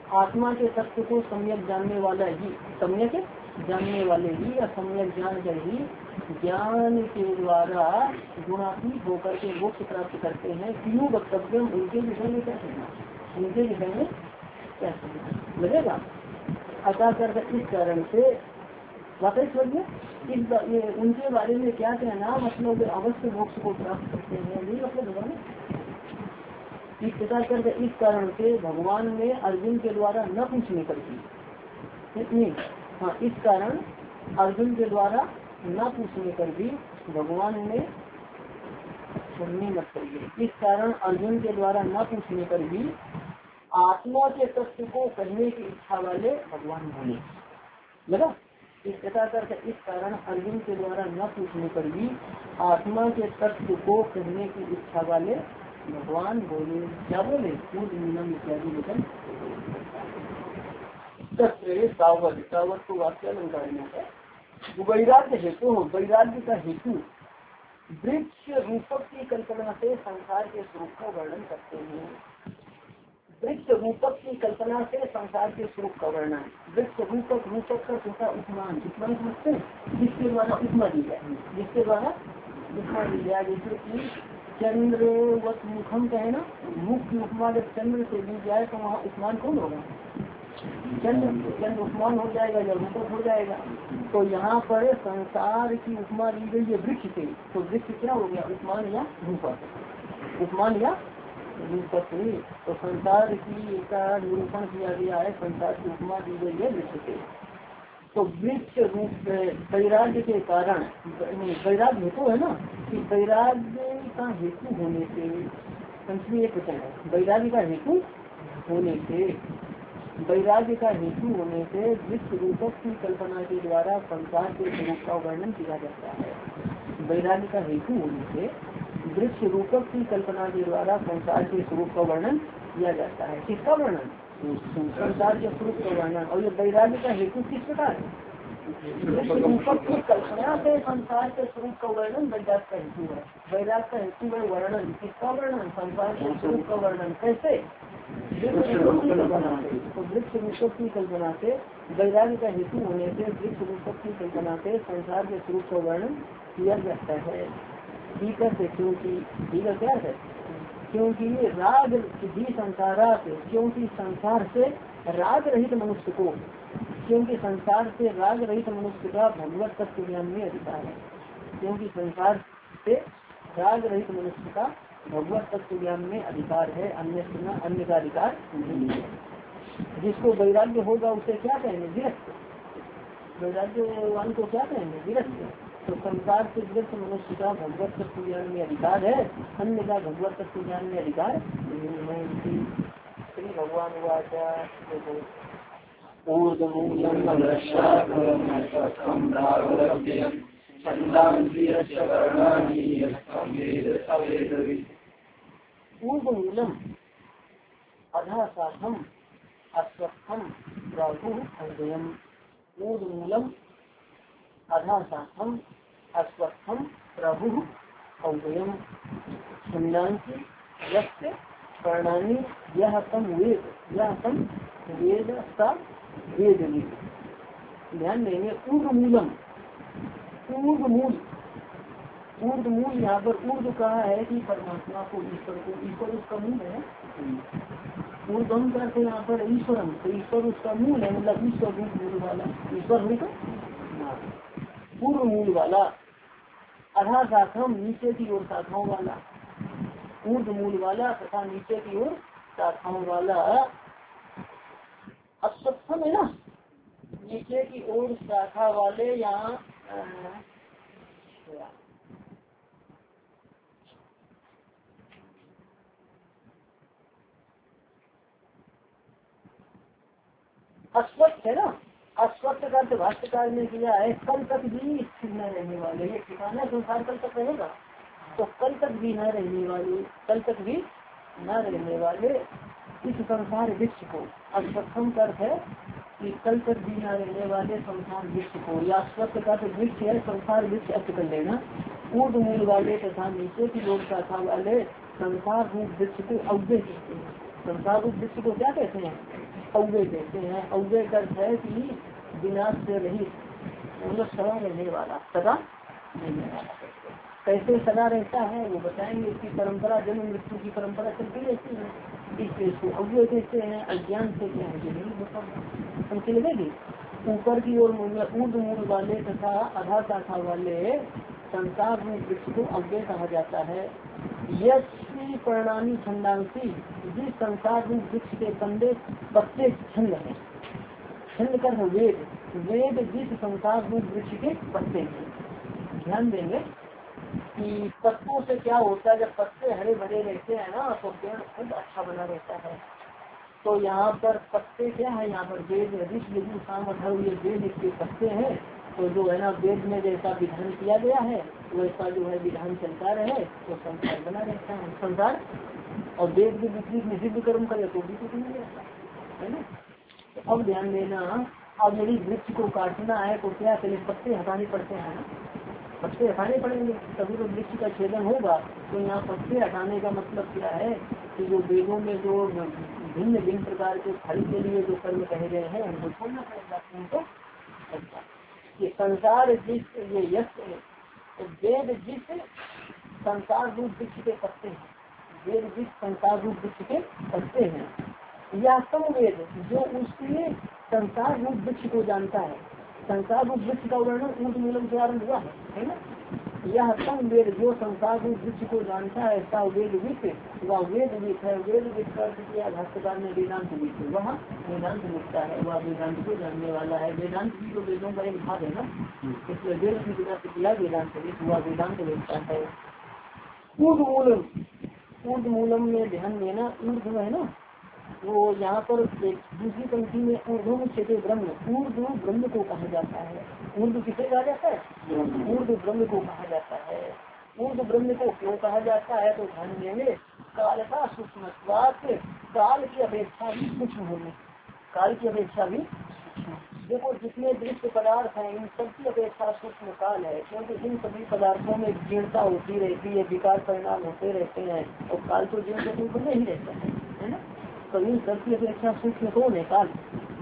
आत्मा के तत्व को सम्यक जानने वाला ही, सम्यक जानने वाले ही या सम्यक जान कर ही ज्ञान के द्वारा गुणात्मिक होकर के मोक्ष प्राप्त करते हैं। क्यों वक्तव्य उनके विषय में क्या कहना, उनके विषय में क्या कहना लगेगा। अतः कर इस कारण से वाकई समझिए इस बा, ये उनके बारे में क्या कहना, मतलब अवश्य मोक्ष को प्राप्त करते हैं, नहीं मतलब होगा ना। इस प्रकार करके इस कारण से भगवान ने अर्जुन के द्वारा न पूछने पर भी नहीं, हाँ इस कारण अर्जुन के द्वारा न पूछने पर भी भगवान ने सुनने मत करिए। इस कारण अर्जुन के द्वारा न पूछने पर भी आत्मा के तत्व को कहने की इच्छा वाले भगवान बोले लगा। इस प्रकार करके इस कारण अर्जुन के द्वारा न पूछने पर भी आत्मा के तत्व को कहने की इच्छा वाले भगवान बोले। क्या बोले, पूर्ण नीलम इत्यादि लेखन सावध सावध को वाक्य अलंकार में है। वैराग्य हेतु, वैराग्य का हेतु वृक्ष रूपक की कल्पना से संसार के स्वरूप का वर्णन करते हैं। वृक्ष रूपक की कल्पना से संसार के स्वरूप का वर्णन। वृक्ष रूपक, रूपक का छोटा उपमान, उपमान समझते हैं जिसके द्वारा उपमा दी जाए, जिसके द्वारा उपमा दी जाए। जैसे कि चंद्र वत मुखम कहे ना, मुख की उपमा जब चंद्र से दी जाए तो वहाँ उपमान कौन होगा, चंद्र। चंद्र उपमान हो जाएगा या रूपक हो जाएगा। तो यहाँ पर संसार की उपमा दी गई है वृक्ष से, तो वृक्ष क्या हो गया, उपमान या रूपक, उपमान या रूपक। तो संसार की का निरूपण किया गया है, संसार की उपमा दी गई है वृक्ष से। तो वृक्ष रूप वैराग्य के कारण, वैराग्य हेतु है ना, कि वैराग्य का हेतु होने से, पंचमी एक वचन है, वैराग्य का हेतु होने से, वैराग्य का हेतु होने से वृक्ष रूपक की कल्पना के द्वारा संसार के स्वरूप का वर्णन किया जाता है। वैराग्य का हेतु होने से वृक्ष रूपक की कल्पना के द्वारा संसार के स्वरूप का वर्णन किया जाता है। किसका वर्णन, संसार के स्वरूप का वर्णन। और ये वैराग्य का हेतु किस प्रकार है, वृक्ष रूपक की कल्पना से संसार के स्वरूप का वर्णन वैराग्य का हेतु है। वैराग्य का हेतु है वर्णन, किसका वर्णन, संसार के स्वरूप का वर्णन। कैसे, तो वृक्ष रूपक की कल्पना से, वैराग्य का हेतु होने से वृक्ष रूपक की कल्पना से संसार के स्वरूप का वर्णन किया जाता है। ठीक है, क्योंकि ठीक है क्या है, क्योंकि राग भी संसारा से, क्योंकि संसार से राग रहित मनुष्य को, क्योंकि संसार से राग रहित मनुष्य का भगवत तत्व ज्ञान में अधिकार है। क्योंकि संसार से राग रहित मनुष्य का भगवत तत्व ज्ञान में अधिकार है, अन्य अन्य का अधिकार नहीं है। जिसको वैराग्य होगा उसे क्या कहेंगे, विरक्त। वैराग्यवान को क्या कहेंगे, विरक्त। तो संसार से विरक्त मनुष्य का भगवत तत्व ज्ञान में अधिकार है, अन्य का भगवत तत्व ज्ञान में अधिकार नहीं है। श्री भगवान वाचा ऊर्ध्वमूलम अधःसाधम अश्वत्थम प्राहुः अव्ययम्। ऊर्ध्वमूलम अधःसाधम अश्वत्थम प्रभुः अव्ययम्। छंदांसि यस्य कर्णानि यः तं वेद, यः तं वेद स वेदनि। ध्यान देंगे, ऊर्ध्वमूलम, ऊर्ध्वमूल, ऊर्ध्वमूल यहाँ पर ऊर्ध्व कहा है कि परमात्मा को, ईश्वर को, ईश्वर उसका मूल है। ऊर्ध्वम करते यहाँ पर ईश्वरम, तो ईश्वर उसका मूल है, मतलब ईश्वर रूप मूल वाला ईश्वर हुई। तो पूर्व मूल वाला, अधा शाखम नीचे की ओर शाखाओं वाला, ऊर्ध्व मूल वाला तथा नीचे की ओर शाखाओं वाला। अश्वत्थम है ना, नीचे की ओर शाखा वाले। यहाँ अश्वत्थ है ना, अश्वत्थ का अर्थ भाष्यकार ने किया है कल तक भी स्थिर न रहने वाले। ये ठिकाना संसार कल तक रहेगा, तो कल तक भी न रहने वाले, कल तक भी न रहने वाले इस संसार वृक्ष को। अश्वत्थम का अर्थ है कि कल तक भी न रहने वाले संसार वृक्ष को, या अश्वत्थ का तो वृक्ष है, संसार वृक्ष अर्थ कर लेना। ऊर्ध्व मूल वाले तथा नीचे की ओर शाखा वाले संसार रूप वृक्ष को अव्यय कहते हैं। संसार रूप वृक्ष को क्या कहते हैं, अव्यय कहते हैं। अव्यय का अर्थ है कि विनाश से रहित, मतलब सदा रहने वाला, सदा रहने वाला। कैसे सदा रहता है वो बताएंगे। इसकी परंपरा जन्म मृत्यु की परंपरा चलती रहती है, इसलिए इसको अव्यय कहते हैं। अज्ञान से क्या है, नहीं होता समझ लगेगी। ऊपर की ओर ऊर्ध मूल वाले तथा आधा शाखा वाले संसार में वृक्ष को अव्यय कहा जाता है। यश्री परिणामी छंदांशी, जिस संसार में वृक्ष के कंधे पत्ते छंद है, छंद कर वेद, वेद जिस संसार में वृक्ष के पत्ते हैं। ध्यान देंगे कि पत्तों से क्या होता है, जब पत्ते हरे भरे रहते हैं ना तो पेड़ खुद अच्छा बना रहता है। तो यहाँ पर पत्ते क्या है, यहाँ पर वेद ऋषि सामर्थ्य ये वेद इसके पत्ते हैं। तो जो है ना वेद में जैसा विधान किया गया है वैसा जो है विधान चलता रहे तो संसार बना रहता है संसार। और वेद के विपरीत निषिद्ध कर्म करे तो भी कुछ नहीं रहता है ना। तो अब ध्यान देना, अब यदि वृक्ष को काटना है तो क्या पहले पत्ते हटाने पड़ते हैं ना, पत्ते हटाने पड़ेंगे तभी तो वृक्ष का छेदन होगा। तो यहाँ पत्ते हटाने का मतलब क्या है कि जो वेदों में जो भिन्न भिन्न प्रकार के फल के लिए जो कर्म कहे गए हैं उनको छोड़ना पड़ेगा उनको। अच्छा, ये संसार जिस ये यश वेद जिस संसार रूप वृक्ष के पत्ते हैं, वेद जिस संसार रूप वृक्ष के पत्ते हैं, या संवेद जो उसके संसार रूप वृक्ष को जानता है। संसार रूप वृक्ष का वर्णन ऊर्ध मूलम से आरम्भ हुआ है, है ना। यह संवेद जो संसार रूप वृक्ष को जानता है ऐसा वेद वित्त, वह वेद वित्त है। वेद वित्त का अर्थ किया भाष्यकार ने वेदांत वित्त, वह वेदांत वित्ता है, वह वेदांत को जानने वाला है। वेदांत भी तो वेदों का एक भाग है ना, इसलिए वेद की बिना से किया वेदांत वित्त, वह वेदांत वित्ता है। ऊर्ध मूलम, ऊर्ध मूलम में ध्यान देना, ऊर्ध है ना वो यहाँ पर दूसरी पंक्ति में ऊर्ध्व क्षेत्र ब्रह्म, ऊर्ध्व ब्रह्म को कहा जाता है। ऊर्ध्व किसे कहा जाता है, ऊर्ध्व ब्रह्म को कहा जाता है। ऊर्ध्व ब्रह्म को क्यों कहा जाता है तो ध्यान देंगे, काल का सूक्ष्म, काल की अपेक्षा भी सूक्ष्म होने, काल की अपेक्षा भी देखो जितने दृश्य पदार्थ हैं इन सबकी अपेक्षा सूक्ष्म काल है, क्योंकि इन सभी पदार्थों में जीर्णता होती रहती है, विकार परिणाम होते रहते हैं और काल तो जीर्ण से बने ही रहता है, है ना। तो इन सबकी अपेक्षा सूक्ष्म कौन है, काल।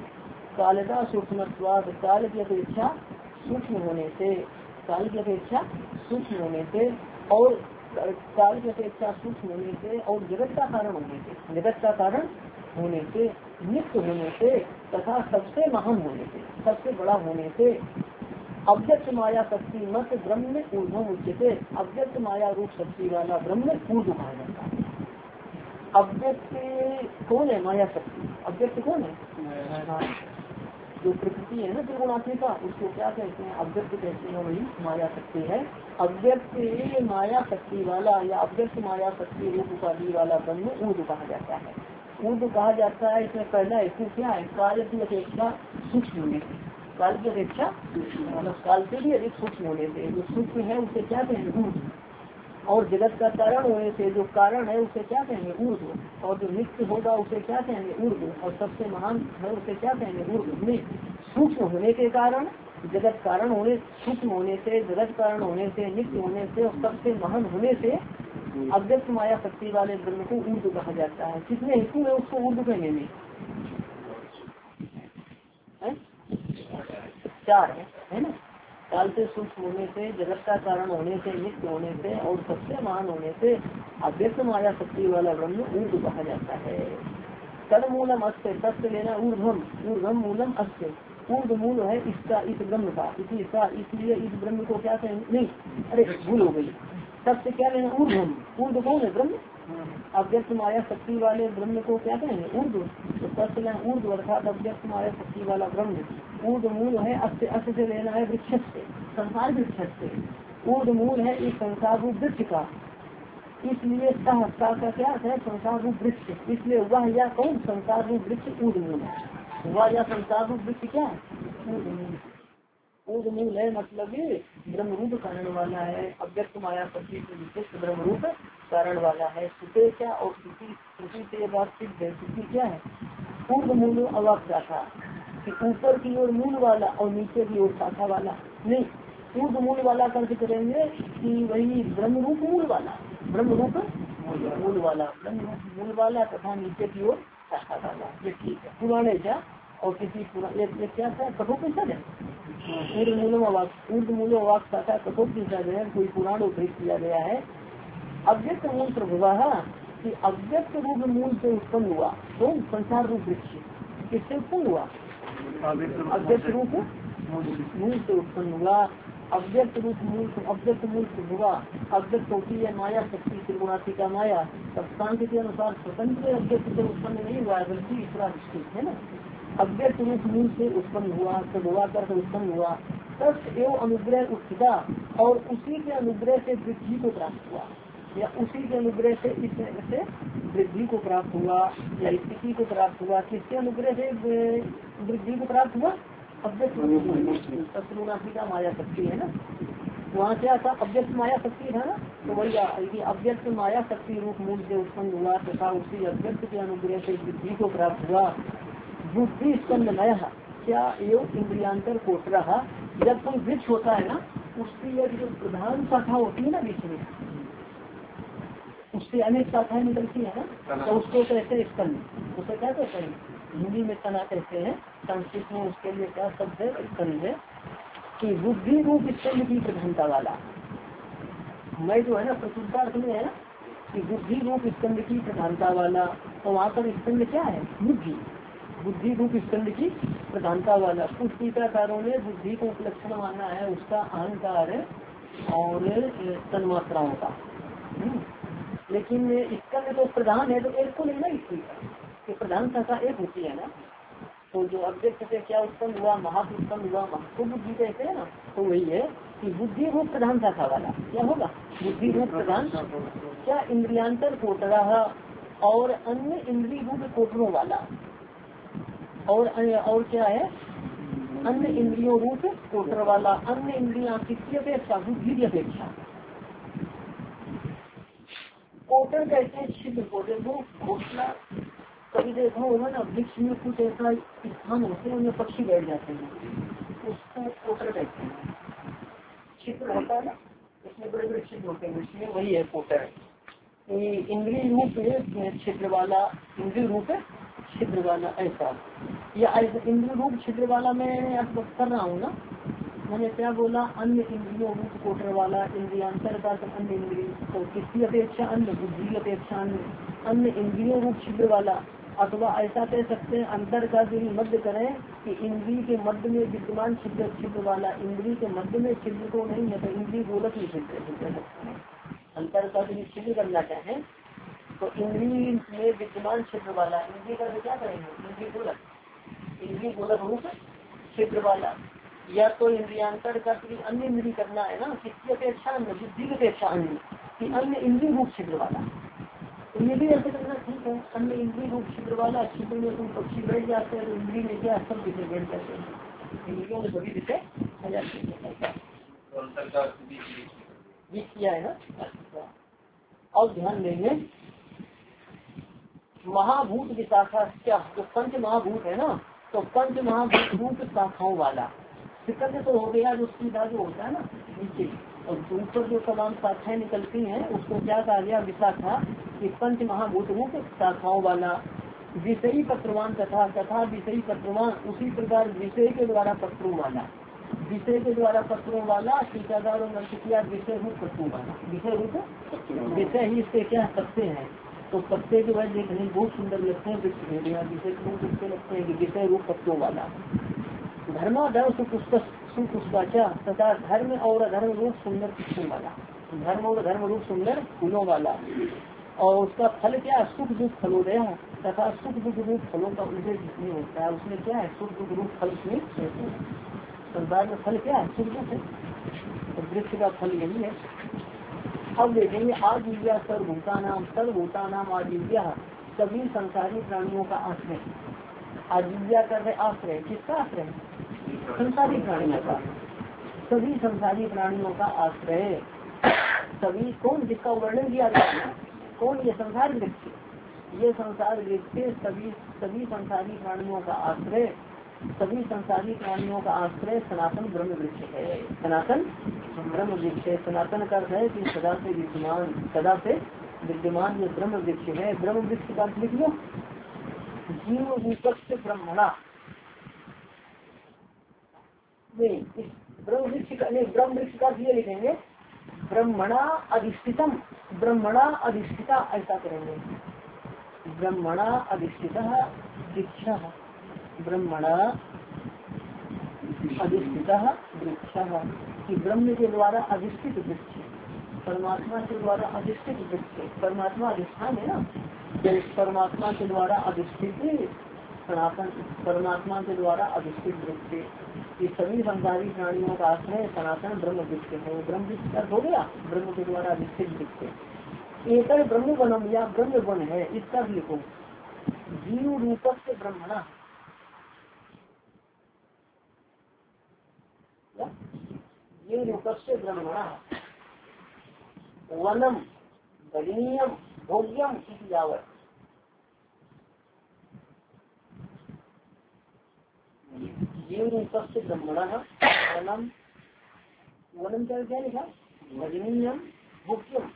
कालता सूक्ष्म, काल की अपेक्षा सूक्ष्म होने से, काल की अपेक्षा सूक्ष्म होने से और काल की अपेक्षा सूक्ष्म होने से और जगत का कारण होने से, जगत का कारण होने से, नित्य होने से तथा सबसे महान होने से, सबसे बड़ा होने से अव्यक्त माया शक्ति मत ब्रह्म में ऊर्ध्व उच्चते, अव्यक्त माया रूप शक्ति वाला ब्रह्म ऊर्ध्व कहा जाता है। अव्यक्त कौन है, माया शक्ति। अव्यक्त कौन है, जो प्रकृति है ना त्रिगुणात्मिका, उसको क्या कहते हैं, अव्यक्त कहते हैं, वही माया शक्ति है। अव्यक्त माया शक्ति वाला या अव्यक्त माया शक्ति रूप उपाधि वाला ब्रह्म ऊर्ध्व कहा जाता है। ऊर्ध्व कहा जाता है, इसमें पहला हेतु क्या है, काल की अपेक्षा सूक्ष्म होने से, काल की अपेक्षा मतलब काल से भी अधिक सूक्ष्म होने से, जो सूक्ष्म है उसे क्या कहेंगे, ऊर्ध्व। और जगत का कारण होने से जो कारण है उसे क्या कहेंगे, ऊर्ध्व। और जो नित्य होगा उसे क्या कहेंगे, ऊर्ध्व। और सबसे महान है उसे क्या कहेंगे, ऊर्ध्व। में सूक्ष्म होने के कारण, जगत कारण होने, सूक्ष्म होने से, जगत कारण होने से, नित्य होने से और सबसे महान होने से अव्यक्त माया शक्ति वाले ब्रह्म को ऊर्ध्व कहा जाता है। कितने हेतु है उसको ऊर्ध्व कहने में, चार है, है ना। काल से सूक्ष्म होने से, जगत का कारण होने से, नित्य होने से और सबसे महान होने से अव्यक्त माया शक्ति वाला ब्रह्म ऊर्ध्व कहा जाता है। तद मूलम अस्य, तत्व लेना ऊर्ध्वम, ऊर्ध्वम मूलम अस्य, ऊर्ध्व मूल है इसका, इस ब्रह्म का, इसी का, इसलिए इस ब्रह्म को क्या कहेंगे, नहीं अरे भूल हो गई, सबसे क्या लेना, ऊर्ध्वम। ऊर्ध्व कौन है, ब्रह्म। अव्यक्त माया शक्ति वाले ब्रह्म को क्या कहेंगे, ऊर्ध्व। तो तत्व लेना ऊर्ध्व अर्थात अव्यक्त माया शक्ति वाला ब्रह्म। ऊर्ध्व मूल है, अस्य, अस्य से लेना है वृक्ष से, संसार वृक्ष से। ऊर्ध्व मूल है इस संसार रूप वृक्ष का, इसलिए सह का क्या है, संसार रूप वृक्ष, इसलिए वह या कौन, संसार रूप वृक्ष ऊर्ध्व मूल है। वह या संसार रूप वृक्ष क्या है, ऊर्ध्व मूल। ऊर्ध्व मूल है मतलब ब्रह्म रूप कारण वाला है, अव्यक्त माया शक्ति से विशिष्ट ब्रह्म रूप कारण वाला है। श्रुते क्या, और श्रुति, श्रुति से बात सिद्ध है, श्रुति क्या है, ऊर्ध्व मूल अवाक शाखा, कि ऊपर की ओर मूल वाला और नीचे की ओर शाखा वाला। नहीं, ऊर्ध्व मूल वाला कर्ज करेंगे कि वही ब्रह्म रूप मूल वाला, ब्रह्म रूप मूल वाला, ब्रह्म रूप मूल वाला तथा नीचे की ओर शाखा वाला, ये ठीक है। पुराने क्या और किसी पुराने ये क्या था, कठोपनिषद है, ऊर्ध मूलो अवाक ऊर्ध मूलो अवाक शाखा कठोपनिषद है, कोई पुराण उपयोग किया गया है। अव्यक्त मूल प्रभुवाह कि अव्यक्त रूप मूल से उत्पन्न हुआ, तो संसार रूप वृक्ष किससे उत्पन्न हुआ, अव्यक्त रूप मूल से उत्पन्न हुआ। अव्यक्त रूप मूल अव्यक्त मूल हुआ, अव्यक्त होती है माया शक्ति त्रिगुणात्मिका माया, तब शांति के अनुसार स्वतंत्र अव्यक्त से उत्पन्न नहीं हुआ है, बल्कि ईश्वराधिष्ठित है ना। अव्यक्त रूप मूल से उत्पन्न हुआ, प्रभुवा कर उत्पन्न हुआ, तब एवं अनुग्रह उत्थिता और उसी के अनुग्रह से वृद्धि को प्राप्त हुआ, या उसी के अनुग्रह से इस से वृद्धि को प्राप्त हुआ या स्थिति को प्राप्त हुआ। किसके अनुग्रह से वृद्धि को प्राप्त हुआ, अव्यक्त त्रिगुणात्मिका माया शक्ति है ना। वहाँ क्या था, अव्यक्त माया शक्ति था ना, तो वही अव्यक्त माया शक्ति रूप मूल से उत्पन्न हुआ तथा उसी अव्यक्त के अनुग्रह से वृद्धि को प्राप्त हुआ। बुद्धि स्कंद नया क्या योग इंद्रियांतर कोट रहा, जब कोई वृक्ष होता है ना, उसकी एक जो प्रधान शाखा होती है ना बीच में, उससे अनेक शाखाएं निकलती है ना, तो उसको कहते हैं स्कंद। उसे क्या कहते हैं, हिंदी में तना कहते हैं, संस्कृत में उसके लिए क्या शब्द है, स्कंद है। कि बुद्धि रूप स्कंद की प्रधानता वाला, मैं जो है ना प्रचुरता में है कि बुद्धि रूप स्कंद की प्रधानता वाला, तो वहाँ पर स्कंद क्या है, बुद्धि, बुद्धि रूप स्कंद की प्रधानता वाला। कुछ टीकाकारों ने बुद्धि को उपलक्षण माना है, उसका अहंकार और तन्मात्राओं का, लेकिन स्कंद तो प्रधान है, तो एक को लेना ही कि प्रधान शाखा एक होती है ना। तो जो अव्यक्त से क्या उत्पन्न हुआ, महात उत्पन्न हुआ, महत्व बुद्धि कहते हैं ना, तो वही है कि बुद्धि रूप प्रधान शाखा वाला क्या होगा, बुद्धि रूप प्रधान क्या इंद्रियांतर कोटरा और अन्य इंद्रिय रूप कोटरों वाला, और और क्या है, अन्य इंद्रियों रूप कोटर वाला। अन्य इंद्रिया किसकी अपेक्षा, बुद्धि की अपेक्षा। कोटर कहते हैं छिद्र को, देखो घोषणा कभी देखा होगा ना, वृक्ष में कुछ ऐसा स्थान होते हैं उनमें पक्षी बैठ जाते हैं, उसको कोटर कहते हैं। छिद्र होता है ना, इसमें बड़े बड़े छिद्र होते हैं वृक्ष में, वही है कोटर। इंद्रिय रूप छिद्र वाला, इंद्रिय रूप छिद्र वाला ऐसा, या इंद्रिय रूप छिद्र वाला मैं अब कर रहा हूँ ना, मैंने क्या बोला, अन्य इंद्रियों रूप कोटर वाला, इंद्रियांतर का अन्य इंद्रिय, तो किसकी अपेक्षा, अन्य बुद्धि की अपेक्षा अन्य, अन्य इंद्रियों रूप छिद्र वाला। अथवा ऐसा कह सकते हैं, अंतर का यदि मध्य करें कि इंद्रिय के मध्य में विद्यमान छिद्र छिद्र वाला, इंद्रिय के मध्य में छिद्र तो नहीं है, तो इंद्रिय गोलक ही छिद्र। अंतर का यदि छिद्र करना चाहें तो इंद्रिय में विद्यमान छिद्र वाला, इंद्रिय का तो क्या करेंगे, इंद्रिय गोलक, इंद्रिय गोलक रूप छिद्र वाला। या तो इंद्रियांतर का अन्य इंद्रिय करना है ना, किसकी अपेक्षा, अन्य बुद्धि की अपेक्षा अन्य, कि अन्य इंद्रिय रूप छिद्र वाला, तो ये भी ऐसे करना ठीक है। अन्य इंद्रिय रूप छिद्र वाला, छिद्र में तुम पक्षी बैठ जाते हैं, तो इंद्रिय में क्या सब विषय बैठ जाते हैं, इंद्रियों में सभी विषय आ जाते हैं, ये किया है ना। और ध्यान देंगे महाभूत विशाखा क्या, जो पंच महाभूत है ना, तो पंच महाभूत रूप शाखाओं वाला सिकंद तो हो गया, जो सीधा जो होता है ना नीचे, और ऊपर जो तमाम शाखाएं निकलती हैं उसको क्या कहा गया, विशाखा, कि पंच महाभूत रूप शाखाओं वाला। विषयी पत्रवान तथा तथा विषयी पत्रवान, उसी प्रकार विषय के द्वारा पत्रों वाला, विषय के द्वारा पत्रों वाला, टीकाकारों ने किया विषय रूप पत्रों वाला, विषय रूप विषय ही इसके क्या पत्ते हैं, तो पत्ते जो है देखने बहुत सुंदर लगते हैं, वृक्ष विषय रूप किसके लगते हैं, विषय रूप पत्रों वाला। धर्माधर्म सुपुष्पाचा तथा धर्म और अधर्म रूप सुंदर पुष्पों वाला, धर्म और धर्म रूप सुंदर फूलों वाला। और उसका फल क्या, सुख दुख फलोदय तथा सुख दुख रूप फलों का उल्लेख जिसमें होता है, उसमें क्या है, सुख दुख रूप फल में संसार में फल क्या है, सुख दुख है, तो वृक्ष का फल यही है। अब देखेंगे आजीव्या सर्वभूता नाम, सर्वभूता नाम आजीव्या, सभी संसारी प्राणियों का आश्रय। आजीव्या कर रहे आश्रय, किसका आश्रय, संसारी प्राणियों का, सभी संसारी प्राणियों का आश्रय। सभी कौन, जिसका वर्णन किया गया है, कौन, ये संसार वृक्ष, ये संसार वृक्ष सभी सभी संसारी प्राणियों का आश्रय, सभी संसारी प्राणियों का आश्रय सनातन ब्रह्म वृक्ष है, सनातन ब्रह्म वृक्ष है। सनातन का अर्थ है कि सदा से विद्यमान, सदा से विद्यमान जो ब्रह्म वृक्ष है। ब्रह्म वृक्ष का अर्थ लिख लो, जीव रूपस्य ब्रह्मणा, नहीं इस ब्रह्म वृक्ष का, नहीं ब्रह्म वृक्ष का ये लिखेंगे ब्रह्मणा अधिष्ठितम, ब्रह्मणा अधिष्ठिता ऐसा करेंगे। ब्रह्मणा अधिष्ठिता वृक्ष, ब्रह्मणा अधिष्ठिता वृक्ष, कि ब्रह्म के द्वारा अधिष्ठित वृक्ष, परमात्मा के द्वारा अधिष्ठित वृक्ष, परमात्मा अधिष्ठान है ना, परमात्मा के द्वारा अधिष्ठित सनातन, परमात्मा के द्वारा अधिष्ठित वृक्ष, ये सभी संसारी प्राणियों का आश्रय सनातन ब्रह्म वृक्ष है। ब्रह्म वृक्ष का हो गया, ब्रह्म के द्वारा अधिष्ठित वृक्ष। एक ब्रह्म वनम या ब्रह्म वन है, इसका भी लिखो जीव रूपक से ब्रह्मणा, जीव रूपक से ब्रह्मणा वनम भजनीयम भोग्यम यावत, जीव रूपक से ब्रह्मणा वनम, वनम क्या क्या लिखा, भजनीयम भोग्यम।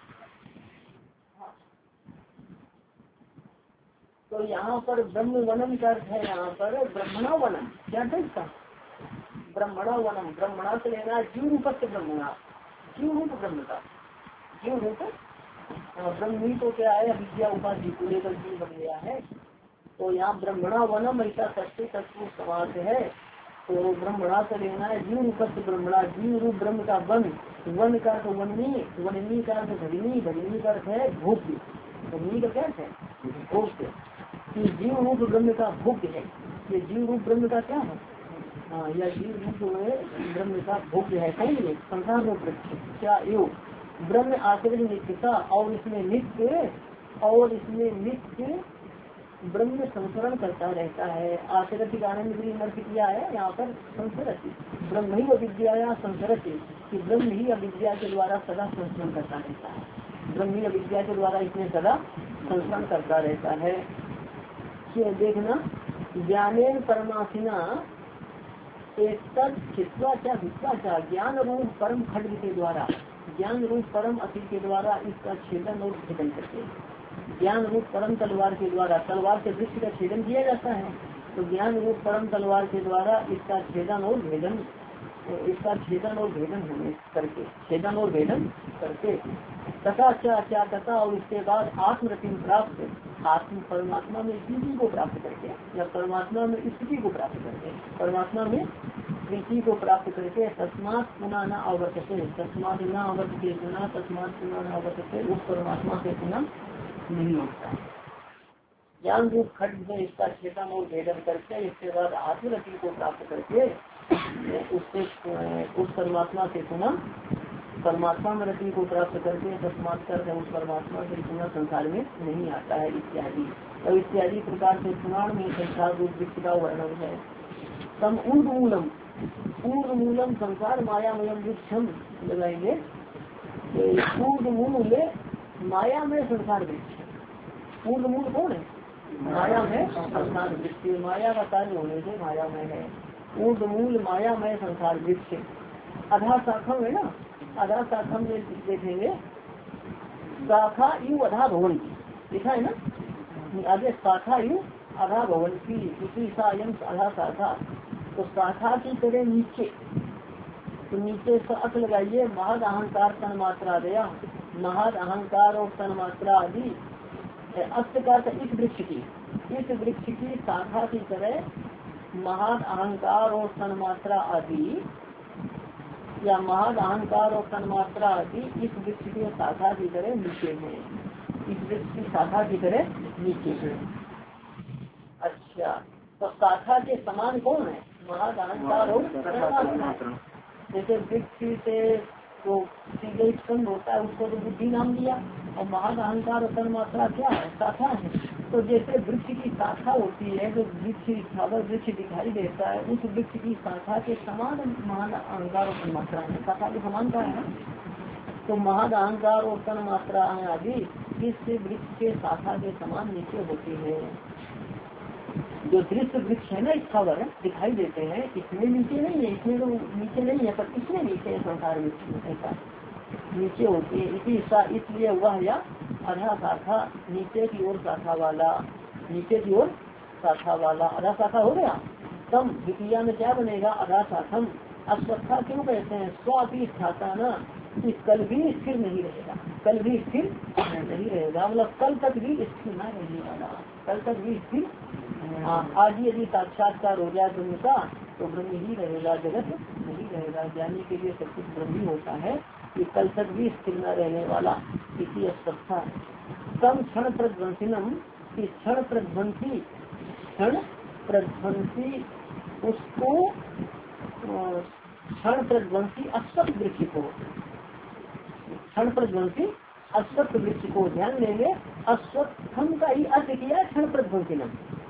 तो यहाँ पर ब्रह्म वनम का अर्थ है, यहाँ पर ब्रह्मणा वनम क्या था इसका, ब्रह्मणा वनम, ब्रह्मणा से लेना जीव रूप से ब्रह्मणा, जीव रूप ब्रह्म का, जीव रूप ब्रह्मी तो क्या है, अविद्या उपाधि को लेकर जीव बन गया है। तो यहाँ ब्रह्मणा वनम ऐसा सत्य तत्व समास है, तो ब्रह्मणा से लेना है जीव रूप से ब्रह्मणा, जीव रूप ब्रह्म का वन, वन का तो वननी, वननी का अर्थ भजनी, भजनी का अर्थ है भोग्य, भजनी का क्या है भोग्य, कि जीव रूप ब्रह्म का भोग्य है, ये जीव रूप ब्रह्म का क्या है, हाँ यह जीव रूप ब्रह्म का भोग्य है। कहेंगे संसार रूप वृक्ष क्या यो ब्रह्म आश्रित नित्यता, और इसमें नित्य, और इसमें नित्य ब्रह्म संसरण करता रहता है। आश्रित आनंद भी नर्थ किया है यहाँ पर, संसरति ब्रह्म ही अविद्या संसरति, कि ब्रह्म ही अविद्या के द्वारा सदा संसरण करता रहता है, ब्रह्म ही अविद्या के द्वारा इसमें सदा संसरण करता रहता है। कि देखना ज्ञानेन परमासिना एक भित्वा, ज्ञान रूप परम खड्ग के द्वारा, ज्ञान रूप परम अति के द्वारा इसका छेदन और भेदन करके, ज्ञान रूप परम तलवार के द्वारा, तलवार से वृक्ष का छेदन किया जाता है, तो ज्ञान रूप परम तलवार के द्वारा इसका छेदन और भेदन, इसका छेदन और भेदन होने करके, छेदन और भेदन करके तथा क्या क्या तथा, और उसके बाद आत्मरति प्राप्त, आत्म परमात्मा में स्थिति को प्राप्त करके, या परमात्मा में स्थिति को प्राप्त करके, परमात्मा में प्रीति को प्राप्त करके, तस्मात पुनः न आवर्तते, तस्मात न आवर्तते पुनः, तस्मात पुनः न आवर्तते, उस परमात्मा से पुनः नहीं होता। ज्ञान रूप खड्ग में इसका छेदन और भेदन करके, इसके बाद आत्मरति को प्राप्त करके उससे उस परमात्मा से पुनः परमात्मा में रति को प्राप्त करके, तस्मात कर उस परमात्मा से पुनः संसार में नहीं आता है इत्यादि। और इत्यादि प्रकार से पुराण में संसार रूप वृक्ष का वर्णन है। तम ऊर्ध मूलम, ऊर्ध मूलम संसार मायामयम वृक्षम लगाएंगे, ऊर्ध मूल माया में संसार वृक्ष, ऊर्ध मूल कौन है, माया में संसार वृक्ष, माया का कार्य होने से माया में है, ऊर्ध मूल माया में संसार वृक्ष। अधा शाखा है ना, अधा शाखा में देखेंगे शाखा यु अधा भवन की लिखा है ना, आगे शाखा यु अधा भवन की, इसी सायं अधा शाखा, तो शाखा की तरह नीचे, तो नीचे से अक लगाइए, महद अहंकार तन मात्रा दया, महद अहंकार और तन मात्रा आदि, अस्त का इस वृक्ष की, इस वृक्ष की शाखा की तरह महद अहंकार और तन मात्रा आदि, या महद अहंकार और तन्मात्रा आदि इस वृक्ष की शाखा की तरह नीचे है, इस वृक्ष की शाखा की तरह नीचे है। अच्छा, तो शाखा के समान कौन है, महद अहंकार और तन्मात्रा। जैसे वृक्ष से तो सीधे स्कंद होता है, उसको तो बुद्धि नाम दिया, और महद अहंकार और तन्मात्रा क्या है, शाखा है। तो जैसे वृक्ष की शाखा होती है, जो वृक्ष स्थावर वृक्ष दिखाई देता है, उस वृक्ष की शाखा के समान महद अहंकार और तन्मात्रा है, शाखा के समान का है। तो महद अहंकार और तन्मात्रा आदि इस वृक्ष के शाखा के समान नीचे होती है। जो दृश्य वृक्ष है ना, स्थावर दिखाई देते हैं, इसमें नीचे नहीं है, इसमें तो नीचे नहीं है, पर इसमें नीचे है संसार वृक्ष, ऐसा नीचे होती है। इसी इसलिए वह या आधा शाखा नीचे की ओर शाखा वाला, नीचे की ओर शाखा वाला, अधा शाखा हो गया। तम द्वितीया में क्या बनेगा, अधा शाखम। अश्वत्था क्यों कहते हैं, स्वापी स्थाता ना, कि कल भी स्थिर नहीं रहेगा, कल भी स्थिर नहीं रहेगा, मतलब कल तक भी स्थिर न रहने वाला, कल तक भी स्थिर। हाँ, आज यदि साक्षात्कार हो जाए ब्रह्म का तो ब्रह्म ही रहेगा, जगत नहीं रहेगा। ज्ञानी के लिए सब कुछ ब्रह्म ही होता है, कि कल तक भी स्थिर न रहने वाला, इसी अश्वत्था। कम क्षण प्रध्वंसिनम, कि क्षण प्रध्वंसी, क्षण प्रध्वंसी उसको, क्षण प्रध्वंसी अश्वत्थ वृक्ष को, क्षण प्रध्वंसी अश्वत्थ वृक्ष को ध्यान देंगे। अश्वत्थम का ही अर्थ किया है क्षण प्रध्वंसिनम,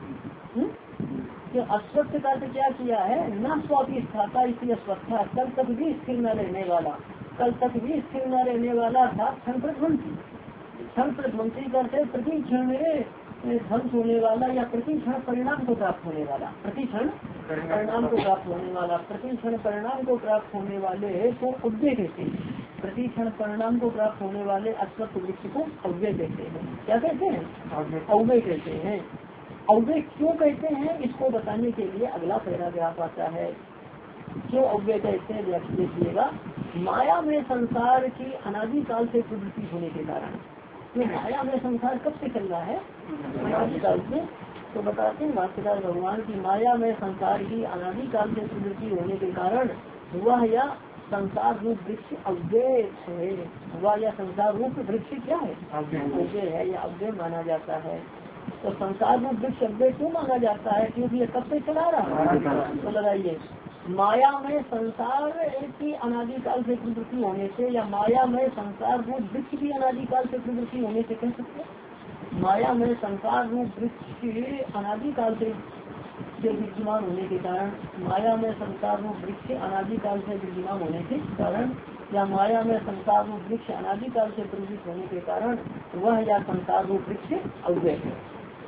अश्वत्थ का अर्थ क्या किया है, न स्वापी स्थाता, इसी अश्वत्था, कल तक भी स्थिर न रहने वाला, कल तक भी स्थिर न रहने वाला अर्थात क्षण प्रध्वंसी। क्षण प्रध्वंसी करते प्रति क्षण में ध्वंस होने वाला, या प्रति क्षण परिणाम को प्राप्त होने वाला, प्रति क्षण परिणाम को प्राप्त होने वाला, प्रति क्षण परिणाम को प्राप्त होने वाले को अव्यय कहते हैं। प्रति क्षण परिणाम को प्राप्त होने वाले अश्वत्थ वृक्ष को अव्यय कहते हैं। क्या कहते हैं, अव्यय कहते हैं। अव्यय क्यों कहते हैं, इसको बताने के लिए अगला पैराग्राफ आता है। क्यों अव्यय कहते हैं, व्याख्या देखिएगा। माया में संसार की अनादिकाल से प्रवृत्ति होने के कारण, ये माया में संसार कब से चल रहा है, अनादिकाल से। तो बताते हैं भाष्यकार भगवान की माया में संसार की अनादिकाल से प्रवृत्ति होने के कारण वह या संसार रूप वृक्ष अव्यय है, वह या संसार रूप वृक्ष क्या है, अव्यय है, या अव्यय माना जाता है। तो संसार रूप वृक्ष अव्यय क्यों माना जाता है, क्योंकि ये कब से चला रहा है। तो लगाइए, माया में संसार की अनादिकाल से प्रवृत्ति होने से, या माया में संसार रूप वृक्ष की अनादिकाल से प्रवृत्ति होने से कह सकते हैं। माया में संसार रूप वृक्ष की अनादिकाल से विद्यमान होने के कारण, माया में संसार रूप वृक्ष अनादिकाल से विद्यमान होने के कारण, या माया में संसार रूप वृक्ष अनादिकाल से प्रवृत्त होने के कारण वह या संसार रूप वृक्ष अव्यय है।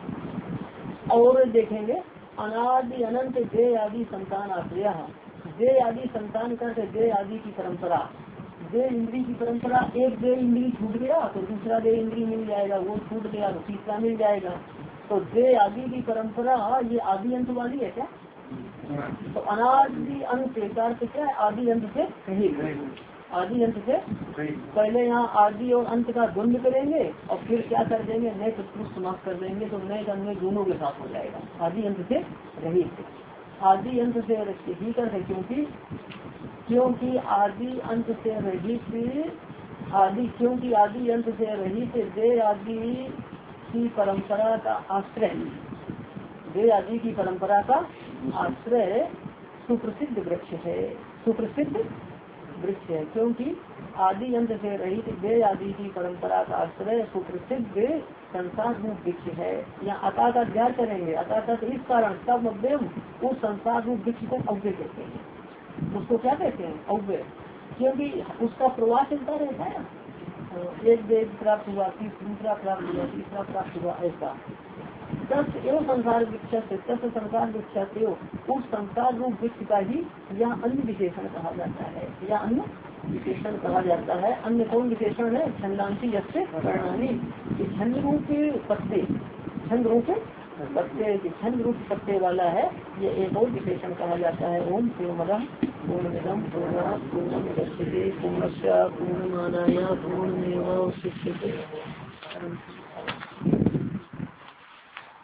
और देखेंगे, अनादि अनंत जय आदि संतान आश्रय, जय आदि संतान करते जय आदि की परंपरा, जय इंद्री की परंपरा, एक जय इंद्री छूट गया तो दूसरा जय इंद्री मिल जाएगा, वो छूट गया तो तीसरा मिल जाएगा। तो जय आदि की परंपरा ये आदि अंत वाली है क्या, तो अनादि अंत का अर्थ क्या है, आदि अंत से कहीं, आदि अंत से पहले यहाँ आदि और अंत का द्वंद्व करेंगे और फिर क्या कर देंगे, नए तत्पुरुष समाप्त कर देंगे, तो नए का नए दोनों के साथ हो जाएगा। आदि अंत से रहित, आदि अंत से ही कर है, क्योंकि क्योंकि आदि अंत से रहित, आदि क्योंकि आदि अंत से रहित दे आदि की परंपरा का आश्रय, दे आदि की परंपरा का आश्रय सुप्रसिद्ध वृक्ष है, सुप्रसिद्ध वृक्ष है। क्योंकि आदि अंत से रहित दे आदि की परंपरा का आश्रय सुप्रसिद्ध संसार रूप वृक्ष है। यहाँ अता का अध्ययन करेंगे, अता का इस कारण तब अव्ययम उस संसार रूप वृक्ष को अव्यय कहते हैं। उसको क्या कहते हैं, अव्यय, क्योंकि उसका प्रवाह चलता रहता है। एक वेद प्राप्त हुआ, दूसरा प्राप्त हुआ, तीसरा प्राप्त हुआ, ऐसा दस एवं संसार वृक्ष से दस संसार वृक्ष से उस संसार रूप वृक्ष का ही यह अन्य विशेषण कहा जाता है, या अन्य विशेषण कहा जाता है। अन्य कौन विशेषण है, छंदांशी यस्य परिणामी, छंद रूप पत्ते, छंद रूप पत्ते, छंद रूप पत्ते वाला है, ये एक और विशेषण कहा जाता है। ओम पूर्णमदः पूर्णमिदं पूर्णात् पूर्णमुदच्यते पूर्णस्य पूर्णमादाय पूर्णमेवावशिष्यते।